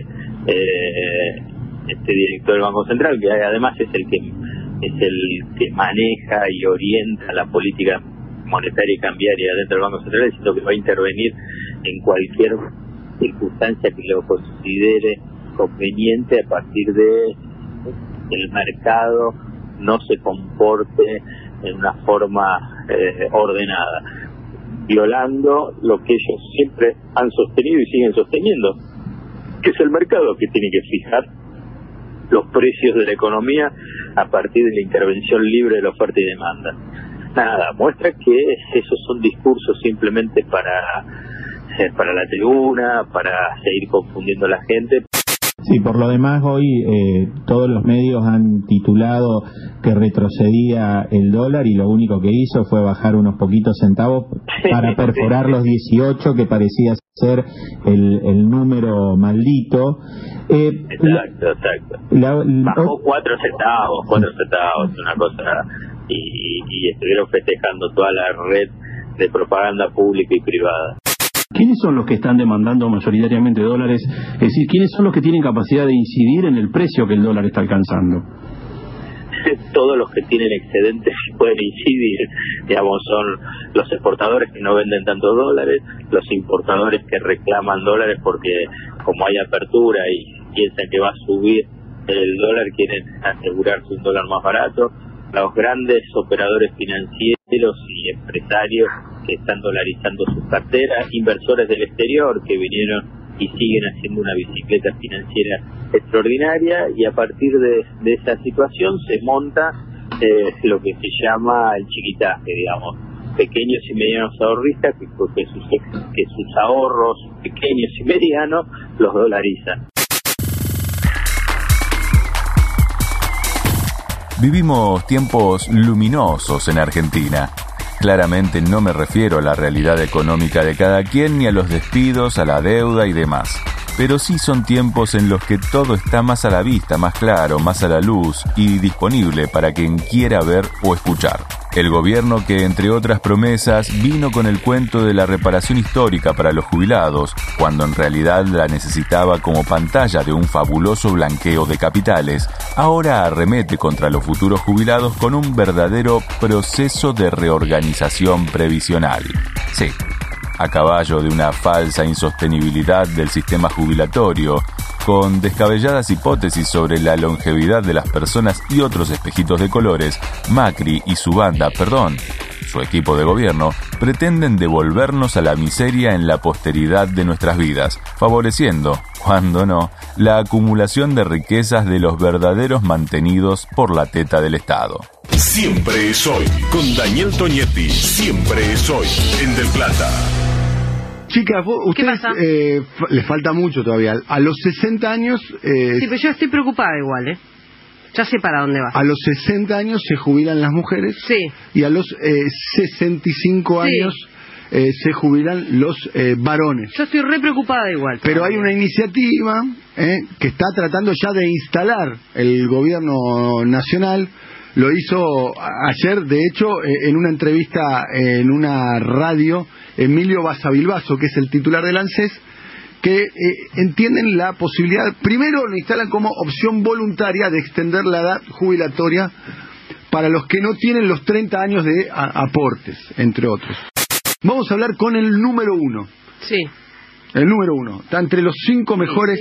este director del Banco Central, que además es el que maneja y orienta la política monetaria y cambiaria dentro del Banco Central, diciendo que va a intervenir en cualquier circunstancia que lo considere conveniente a partir de que el mercado no se comporte en una forma ordenada, violando lo que ellos siempre han sostenido y siguen sosteniendo, que es el mercado que tiene que fijar los precios de la economía a partir de la intervención libre de la oferta y demanda. Nada, muestra que esos son discursos simplemente para la tribuna, para seguir confundiendo a la gente. Sí, por lo demás hoy todos los medios han titulado que retrocedía el dólar y lo único que hizo fue bajar unos poquitos centavos para perforar los 18 que parecía ser el número maldito. Exacto. Bajó 4 centavos, una cosa, y estuvieron festejando toda la red de propaganda pública y privada. ¿Quiénes son los que están demandando mayoritariamente dólares? Es decir, ¿quiénes son los que tienen capacidad de incidir en el precio que el dólar está alcanzando? Todos los que tienen excedentes pueden incidir, digamos, son los exportadores que no venden tantos dólares, los importadores que reclaman dólares porque como hay apertura y piensan que va a subir el dólar, quieren asegurarse un dólar más barato, los grandes operadores financieros y empresarios que están dolarizando sus carteras, inversores del exterior que vinieron y siguen haciendo una bicicleta financiera extraordinaria, y a partir de esa situación se monta lo que se llama el chiquitaje, digamos, pequeños y medianos ahorristas que sus ahorros pequeños y medianos los dolarizan. Vivimos tiempos luminosos en Argentina. Claramente no me refiero a la realidad económica de cada quien ni a los despidos, a la deuda y demás. Pero sí son tiempos en los que todo está más a la vista, más claro, más a la luz y disponible para quien quiera ver o escuchar. El gobierno que, entre otras promesas, vino con el cuento de la reparación histórica para los jubilados, cuando en realidad la necesitaba como pantalla de un fabuloso blanqueo de capitales, ahora arremete contra los futuros jubilados con un verdadero proceso de reorganización previsional. Sí, a caballo de una falsa insostenibilidad del sistema jubilatorio, con descabelladas hipótesis sobre la longevidad de las personas y otros espejitos de colores, Macri y su su equipo de gobierno, pretenden devolvernos a la miseria en la posteridad de nuestras vidas, favoreciendo, cuando no, la acumulación de riquezas de los verdaderos mantenidos por la teta del Estado. Siempre es hoy, con Daniel Tonietti. Siempre es hoy, en Del Plata. Chicas, ustedes les falta mucho todavía. A los 60 años... Sí, pero yo estoy preocupada igual, Ya sé para dónde va. A los 60 años se jubilan las mujeres. Sí. Y a los 65 años se jubilan los varones. Yo estoy re preocupada igual. Pero hay una iniciativa que está tratando ya de instalar el gobierno nacional. Lo hizo ayer, de hecho, en una entrevista en una radio, Emilio Basavilbaso, que es el titular del ANSES, que entienden la posibilidad, primero lo instalan como opción voluntaria de extender la edad jubilatoria para los que no tienen los 30 años de aportes, entre otros. Vamos a hablar con el número 1. Sí. El número 1. Está entre los 5 mejores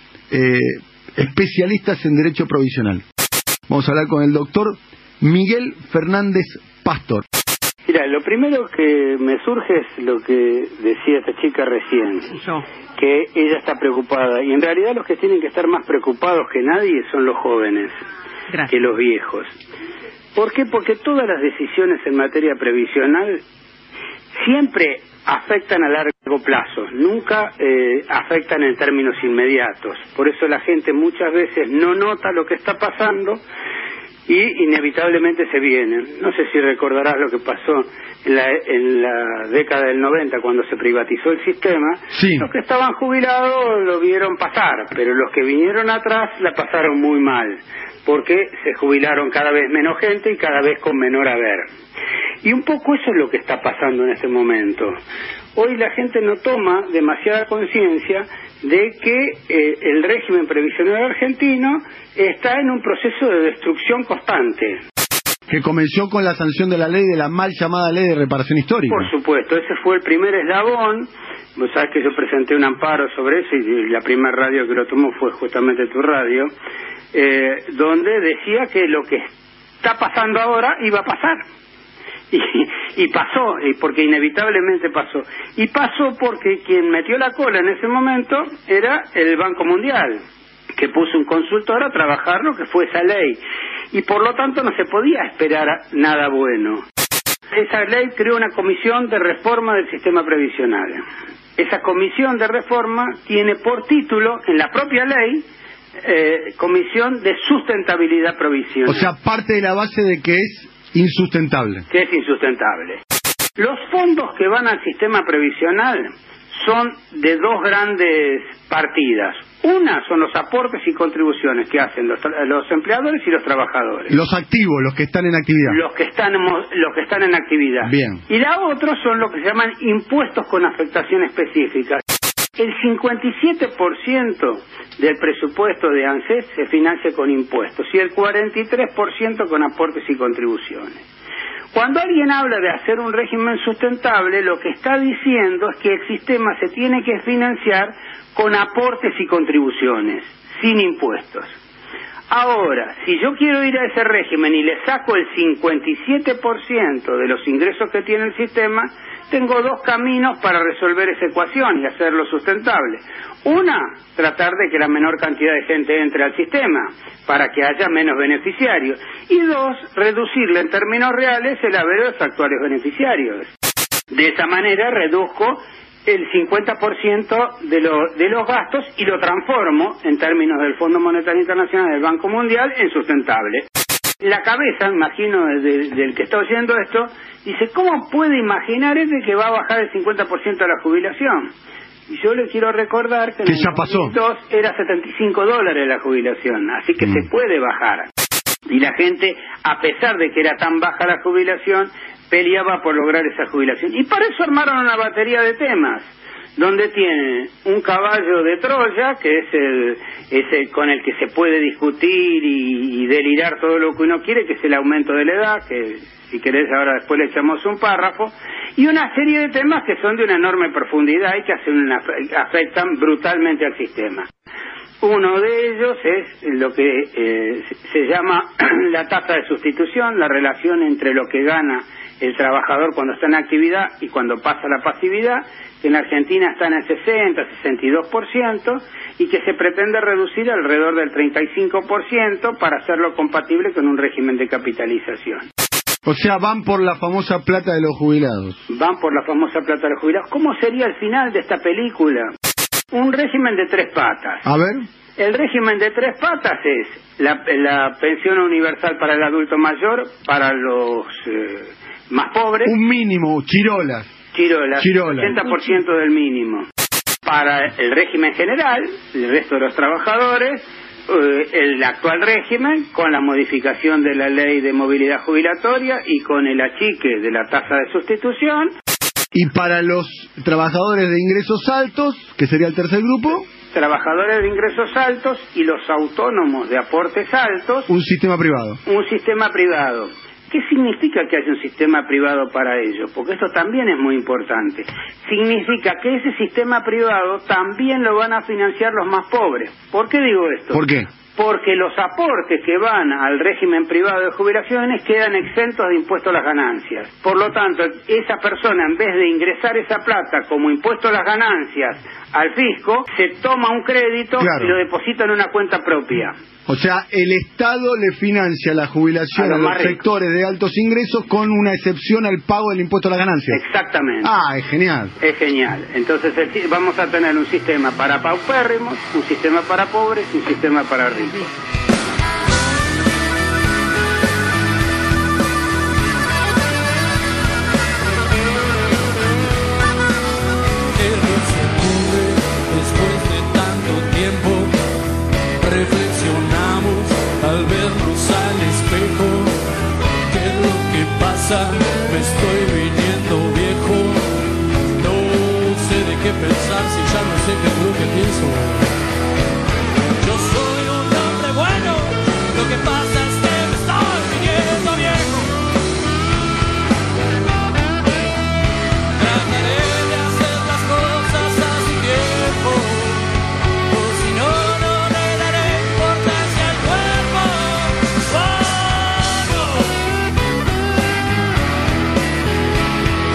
especialistas en derecho provisional. Vamos a hablar con el doctor Miguel Fernández Pastor. Mira, lo primero que me surge es lo que decía esta chica recién, que ella está preocupada, y en realidad los que tienen que estar más preocupados que nadie son los jóvenes, que los viejos. ¿Por qué? Porque todas las decisiones en materia previsional siempre afectan a largo plazo, nunca afectan en términos inmediatos. Por eso la gente muchas veces no nota lo que está pasando y inevitablemente se vienen. No sé si recordarás lo que pasó en la década del 90 cuando se privatizó el sistema. Sí. Los que estaban jubilados lo vieron pasar, pero los que vinieron atrás la pasaron muy mal, porque se jubilaron cada vez menos gente y cada vez con menor haber. Y un poco eso es lo que está pasando en este momento. Hoy la gente no toma demasiada conciencia de que el régimen previsional argentino está en un proceso de destrucción constante. Que comenzó con la sanción de la ley, de la mal llamada ley de reparación histórica. Por supuesto, ese fue el primer eslabón. Vos sabés que yo presenté un amparo sobre eso y la primera radio que lo tomó fue justamente tu radio, donde decía que lo que está pasando ahora iba a pasar. Y pasó, porque inevitablemente pasó. Y pasó porque quien metió la cola en ese momento era el Banco Mundial, que puso un consultor a trabajar lo que fue esa ley. Y por lo tanto no se podía esperar nada bueno. Esa ley creó una comisión de reforma del sistema previsional. Esa comisión de reforma tiene por título, en la propia ley, Comisión de Sustentabilidad Provisional. O sea, parte de la base de que es insustentable. Que es insustentable. Los fondos que van al sistema previsional son de dos grandes partidas. Una son los aportes y contribuciones que hacen los empleadores y los trabajadores. Los activos, los que están en actividad. Los que están en actividad. Bien. Y la otra son lo que se llaman impuestos con afectación específica. El 57% del presupuesto de ANSES se financia con impuestos y el 43% con aportes y contribuciones. Cuando alguien habla de hacer un régimen sustentable, lo que está diciendo es que el sistema se tiene que financiar con aportes y contribuciones, sin impuestos. Ahora, si yo quiero ir a ese régimen y le saco el 57% de los ingresos que tiene el sistema, tengo dos caminos para resolver esa ecuación y hacerlo sustentable. Una, tratar de que la menor cantidad de gente entre al sistema para que haya menos beneficiarios. Y dos, reducirle en términos reales el haber de los actuales beneficiarios. De esa manera reduzco el 50% de los gastos y lo transformo, en términos del Fondo Monetario Internacional del Banco Mundial, en sustentable. La cabeza, imagino, del que está oyendo esto, dice, ¿cómo puede imaginar que va a bajar el 50% de la jubilación? Y yo le quiero recordar que en el 2002 era $75 la jubilación, así que se puede bajar. Y la gente, a pesar de que era tan baja la jubilación, peleaba por lograr esa jubilación. Y para eso armaron una batería de temas, donde tienen un caballo de Troya, que es el con el que se puede discutir y delirar todo lo que uno quiere, que es el aumento de la edad, que si querés ahora después le echamos un párrafo, y una serie de temas que son de una enorme profundidad y que afectan brutalmente al sistema. Uno de ellos es lo que se llama la tasa de sustitución, la relación entre lo que gana el trabajador cuando está en actividad y cuando pasa a la pasividad, que en Argentina está en el 60-62% y que se pretende reducir alrededor del 35% para hacerlo compatible con un régimen de capitalización. O sea, van por la famosa plata de los jubilados. Van por la famosa plata de los jubilados. ¿Cómo sería el final de esta película? Un régimen de 3 patas. A ver. El régimen de 3 patas es la pensión universal para el adulto mayor, para los más pobres. Un mínimo, chirolas. Chirolas. 80% del mínimo. Para el régimen general, el resto de los trabajadores, el actual régimen, con la modificación de la ley de movilidad jubilatoria y con el achique de la tasa de sustitución. Y para los trabajadores de ingresos altos, que sería el tercer grupo, trabajadores de ingresos altos y los autónomos de aportes altos, un sistema privado. Un sistema privado. ¿Qué significa que haya un sistema privado para ellos? Porque esto también es muy importante. Significa que ese sistema privado también lo van a financiar los más pobres. ¿Por qué digo esto? ¿Por qué? Porque los aportes que van al régimen privado de jubilaciones quedan exentos de impuesto a las ganancias. Por lo tanto, esa persona, en vez de ingresar esa plata como impuesto a las ganancias al fisco, se toma un crédito y lo deposita en una cuenta propia. O sea, el Estado le financia la jubilación a los sectores de altos ingresos con una excepción al pago del impuesto a las ganancias. Exactamente. Ah, es genial. Es genial. Entonces vamos a tener un sistema para paupérrimos, un sistema para pobres y un sistema para ricos. Después de tanto tiempo, reflexionamos al vernos al espejo. ¿Qué es lo que pasa? Me estoy viniendo viejo. No sé de qué pensar si ya no sé qué es lo que pienso. Yo soy un hombre bueno, lo que pasa es que me estoy viniendo viejo. Trataré de hacer las cosas a su tiempo, o si no, no le daré importancia al cuerpo.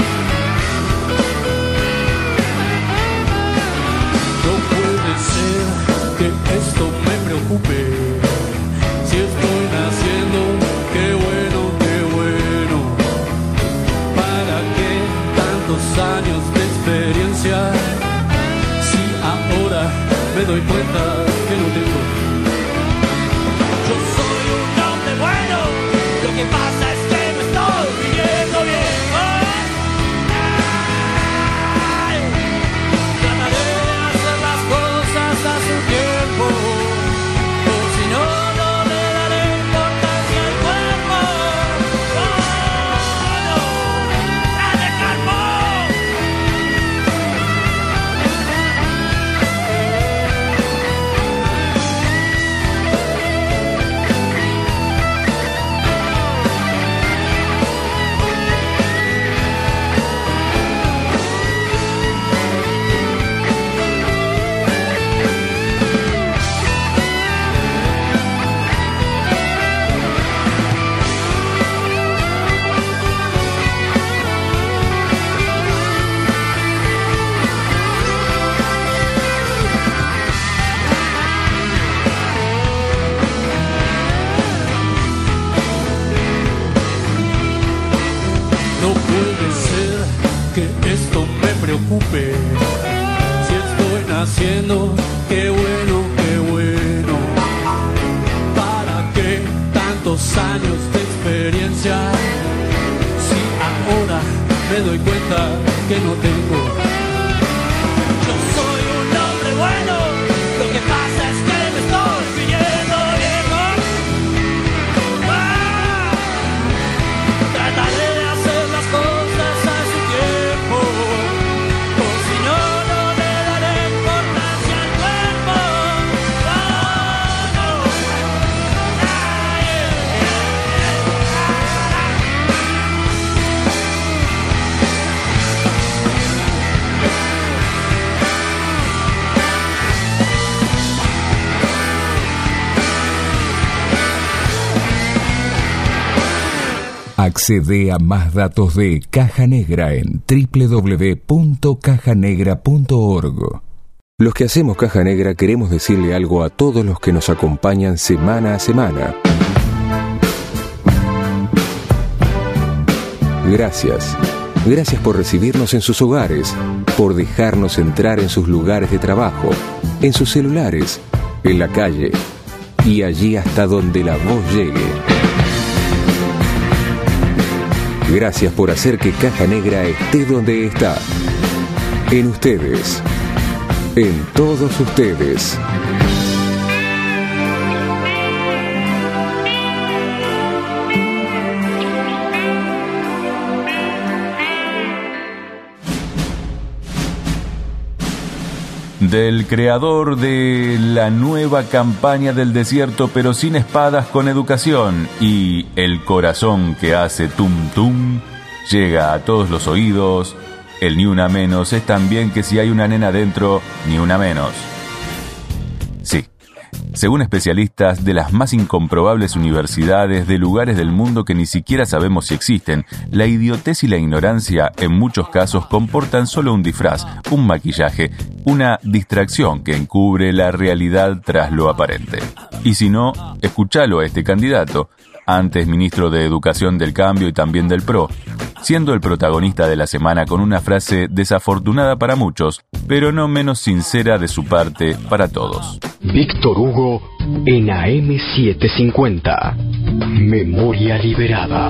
No puede ser preocupe. Si estoy naciendo, qué bueno, qué bueno. ¿Para qué tantos años de experiencia? Si ahora me doy cuenta que no tengo. Yo soy un hombre bueno, lo que pasa es que me estoy pidiendo viejo. Trataré de hacer las cosas a su tiempo, o si no, no le daré importancia al cuerpo. Accede a más datos de Caja Negra en www.cajanegra.org. Los que hacemos Caja Negra queremos decirle algo a todos los que nos acompañan semana a semana. Gracias. Gracias por recibirnos en sus hogares, por dejarnos entrar en sus lugares de trabajo, en sus celulares, en la calle y allí hasta donde la voz llegue. Gracias por hacer que Caja Negra esté donde está. En ustedes. En todos ustedes. Del creador de la nueva campaña del desierto pero sin espadas con educación y El corazón que hace tum tum, llega a todos los oídos. El ni una menos es también que si hay una nena dentro, ni una menos. Sí, según especialistas de las más incomprobables universidades de lugares del mundo que ni siquiera sabemos si existen, la idiotez y la ignorancia en muchos casos comportan solo un disfraz, un maquillaje, una distracción que encubre la realidad tras lo aparente. Y si no, escúchalo a este candidato, antes ministro de Educación del Cambio y también del PRO, siendo el protagonista de la semana con una frase desafortunada para muchos, pero no menos sincera de su parte para todos. Víctor Hugo en AM750. Memoria liberada.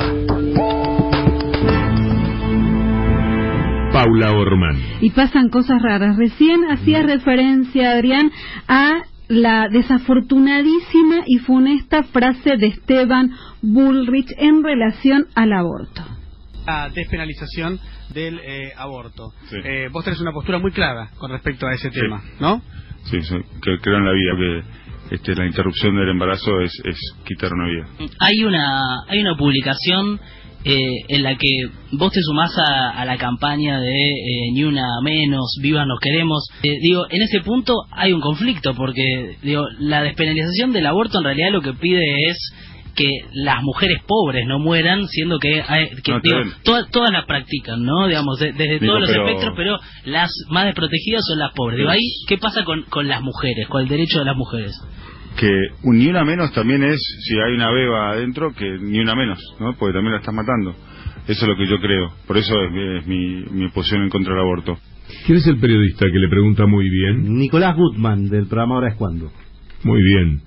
Paula Orman. Y pasan cosas raras. Recién hacía referencia, Adrián, a la desafortunadísima y funesta frase de Esteban Bullrich en relación al aborto. La despenalización del aborto. Sí. Vos tenés una postura muy clara con respecto a ese tema, ¿no? Sí, creo en la vida que la interrupción del embarazo es quitar una vida. Hay una publicación en la que vos te sumás a la campaña de ni una menos, vivas nos queremos. En ese punto hay un conflicto porque la despenalización del aborto en realidad lo que pide es que las mujeres pobres no mueran, siendo que todas las practican, ¿no? Digamos, desde todos los espectros, pero las más desprotegidas son las pobres. Ahí, ¿qué pasa con las mujeres, con el derecho de las mujeres? Que ni una menos también es, si hay una beba adentro, que ni una menos, ¿no? Porque también la estás matando. Eso es lo que yo creo. Por eso es mi posición en contra del aborto. ¿Quién es el periodista que le pregunta muy bien? Nicolás Gutman, del programa Ahora es Cuando. Muy bien.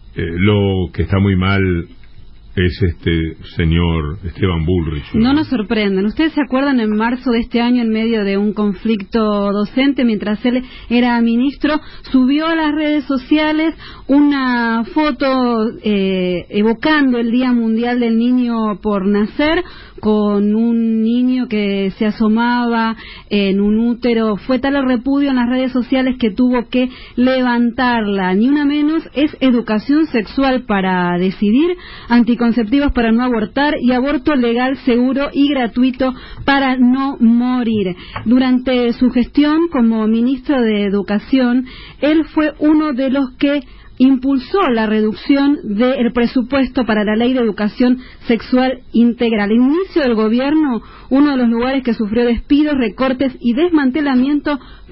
Lo que está muy mal es este señor Esteban Bullrich. No nos sorprenden. ¿Ustedes se acuerdan en marzo de este año, en medio de un conflicto docente, mientras él era ministro, subió a las redes sociales una foto evocando el Día Mundial del Niño por Nacer, con un niño que se asomaba en un útero? Fue tal el repudio en las redes sociales que tuvo que levantarla. Ni una menos es educación sexual para decidir, anticonceptivos para no abortar y aborto legal, seguro y gratuito para no morir. Durante su gestión como ministro de Educación, él fue uno de los que impulsó la reducción del presupuesto para la Ley de Educación Sexual Integral. El inicio del gobierno, uno de los lugares que sufrió despidos, recortes y desmantelamiento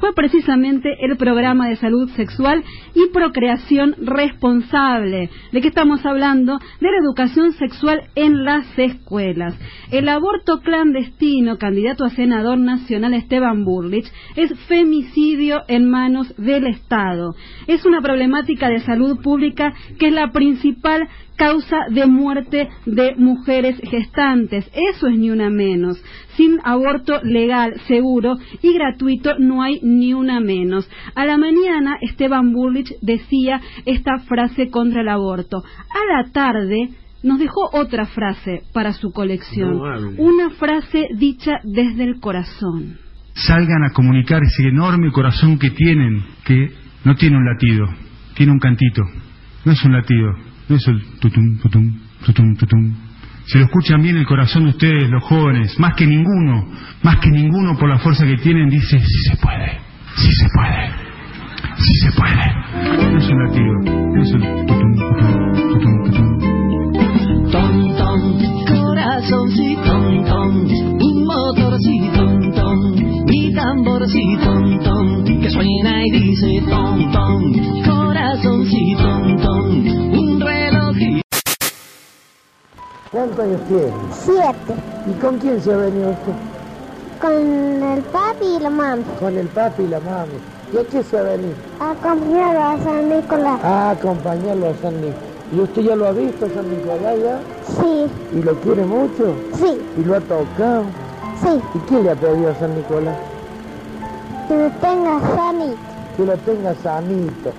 fue precisamente el programa de salud sexual y procreación responsable. ¿De qué estamos hablando? De la educación sexual en las escuelas. El aborto clandestino, candidato a senador nacional Esteban Burlich, es femicidio en manos del Estado. Es una problemática de salud pública que es la principal causa de muerte de mujeres gestantes. Eso es ni una menos. Sin aborto legal, seguro y gratuito no hay ni una menos. A la mañana Esteban Burlich decía esta frase contra el aborto. A la tarde nos dejó otra frase para su colección. Una frase dicha desde el corazón. Salgan a comunicar ese enorme corazón que tienen, que no tiene un latido, tiene un cantito. No es un latido. No es el tutum, tutum, tutum, tutum. Se lo escuchan bien el corazón de ustedes, los jóvenes, más que ninguno por la fuerza que tienen, dice, sí se puede, sí se puede, sí se puede. No es un latido, no es el tutum, tutum, tutum, tutum. Tom, tom, corazoncito, tom, tom, un motorcito, tom, tom, mi tamborcito, tom, tom, que suena y dice, tom, tom, corazoncito, tom, tom, un relojito. ¿Cuántos años tiene? 7. ¿Y con quién se ha venido usted? Con el papi y la mami. Con el papi y la mami. ¿Y a qué se ha venido? A acompañarlo a San Nicolás. A acompañarlo a San Nicolás. ¿Y usted ya lo ha visto, San Nicolás, ya? Sí. ¿Y lo quiere mucho? Sí. ¿Y lo ha tocado? Sí. ¿Y qué le ha pedido a San Nicolás? Que lo tenga sanito. Que lo tenga sanito.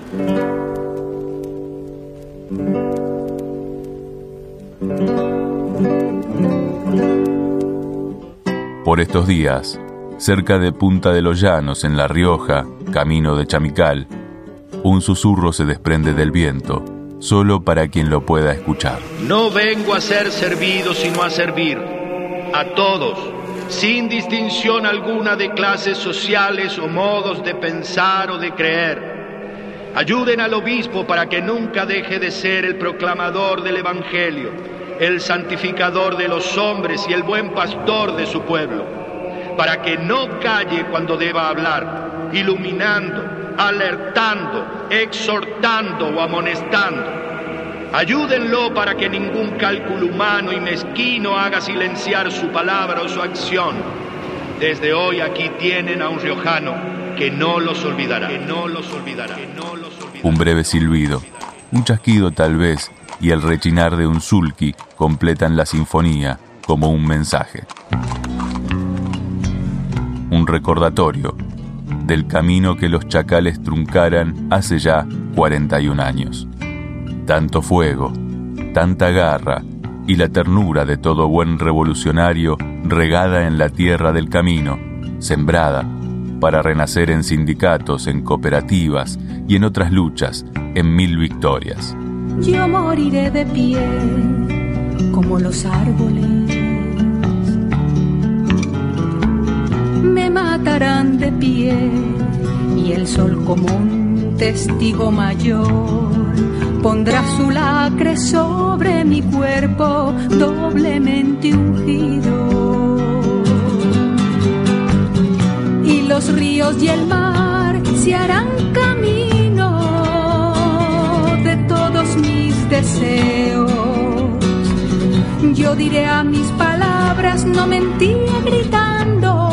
Por estos días, cerca de Punta de los Llanos, en La Rioja, camino de Chamical, un susurro se desprende del viento, solo para quien lo pueda escuchar. No vengo a ser servido, sino a servir a todos, sin distinción alguna de clases sociales o modos de pensar o de creer. Ayuden al obispo para que nunca deje de ser el proclamador del Evangelio, el santificador de los hombres y el buen pastor de su pueblo, para que no calle cuando deba hablar, iluminando, alertando, exhortando o amonestando. Ayúdenlo para que ningún cálculo humano y mezquino haga silenciar su palabra o su acción. Desde hoy aquí tienen a un riojano que no los olvidará, que no los olvidará, que no los olvidará. Un breve silbido, un chasquido tal vez, y el rechinar de un sulky completan la sinfonía como un mensaje. Un recordatorio del camino que los chacales truncaran hace ya 41 años. Tanto fuego, tanta garra y la ternura de todo buen revolucionario regada en la tierra del camino, sembrada para renacer en sindicatos, en cooperativas y en otras luchas, en 1000 victorias. Yo moriré de pie como los árboles, me matarán de pie y el sol como un testigo mayor pondrá su lacre sobre mi cuerpo doblemente ungido. Y los ríos y el mar se harán camino de todos mis deseos. Yo diré a mis palabras, no mentí gritando.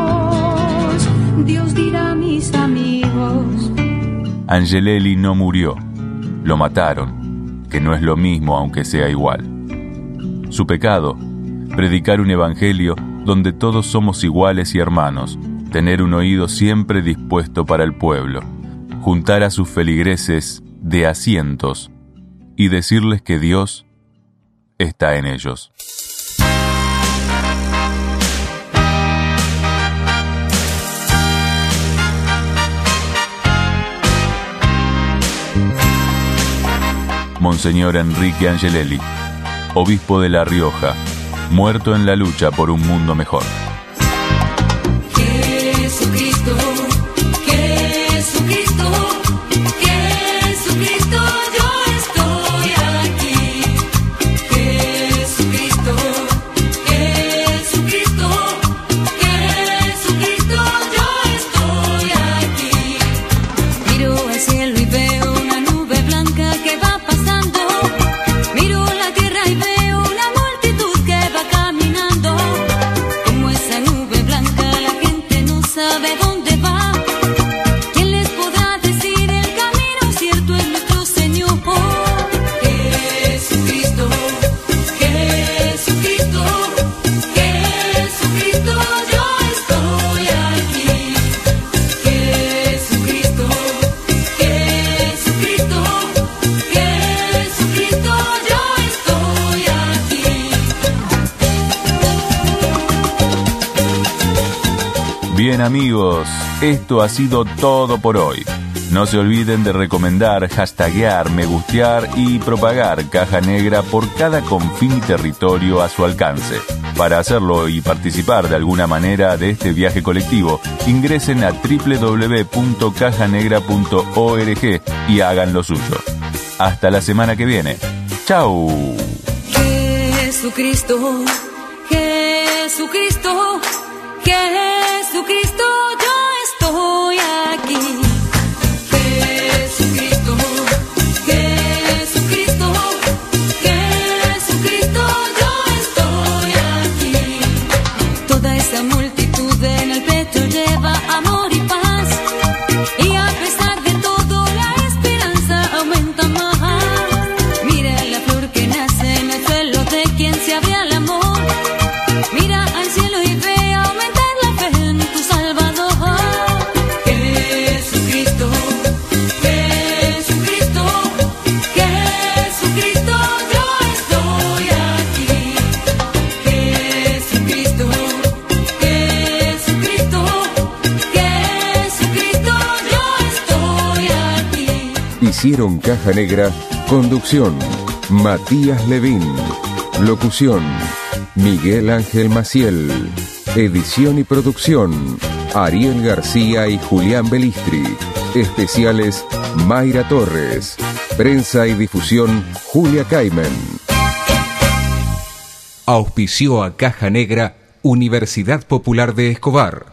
Dios dirá a mis amigos. Angelelli no murió. Lo mataron, que no es lo mismo aunque sea igual. Su pecado, predicar un evangelio donde todos somos iguales y hermanos, tener un oído siempre dispuesto para el pueblo, juntar a sus feligreses de a cientos y decirles que Dios está en ellos. Monseñor Enrique Angelelli, obispo de La Rioja, muerto en la lucha por un mundo mejor. Jesucristo, Jesucristo, Jesucristo, yo estoy aquí. Jesucristo, Jesucristo, Jesucristo, yo estoy aquí. Bien amigos, esto ha sido todo por hoy. No se olviden de recomendar, hashtaguear, me gustear y propagar Caja Negra por cada confín y territorio a su alcance. Para hacerlo y participar de alguna manera de este viaje colectivo, ingresen a www.cajanegra.org y hagan lo suyo. Hasta la semana que viene. ¡Chau! Jesucristo, Jesucristo, Jesucristo, yo estoy aquí. Jesucristo, Jesucristo, Jesucristo, yo estoy aquí. Toda esa multitud en el pecho lleva amor y paz, y a pesar de todo la esperanza aumenta más. Mira la flor que nace en el suelo de quien se abre al amor. Mira al cielo y ve aumentar la fe en tu Salvador. Jesucristo, Jesucristo, Jesucristo, yo estoy aquí. Jesucristo, Jesucristo, Jesucristo, yo estoy aquí. Hicieron Caja Negra. Conducción: Matías Levín. Locución: Miguel Ángel Maciel. Edición y producción: Ariel García y Julián Belistri. Especiales: Mayra Torres. Prensa y difusión: Julia Caimen. Auspició a Caja Negra Universidad Popular de Escobar.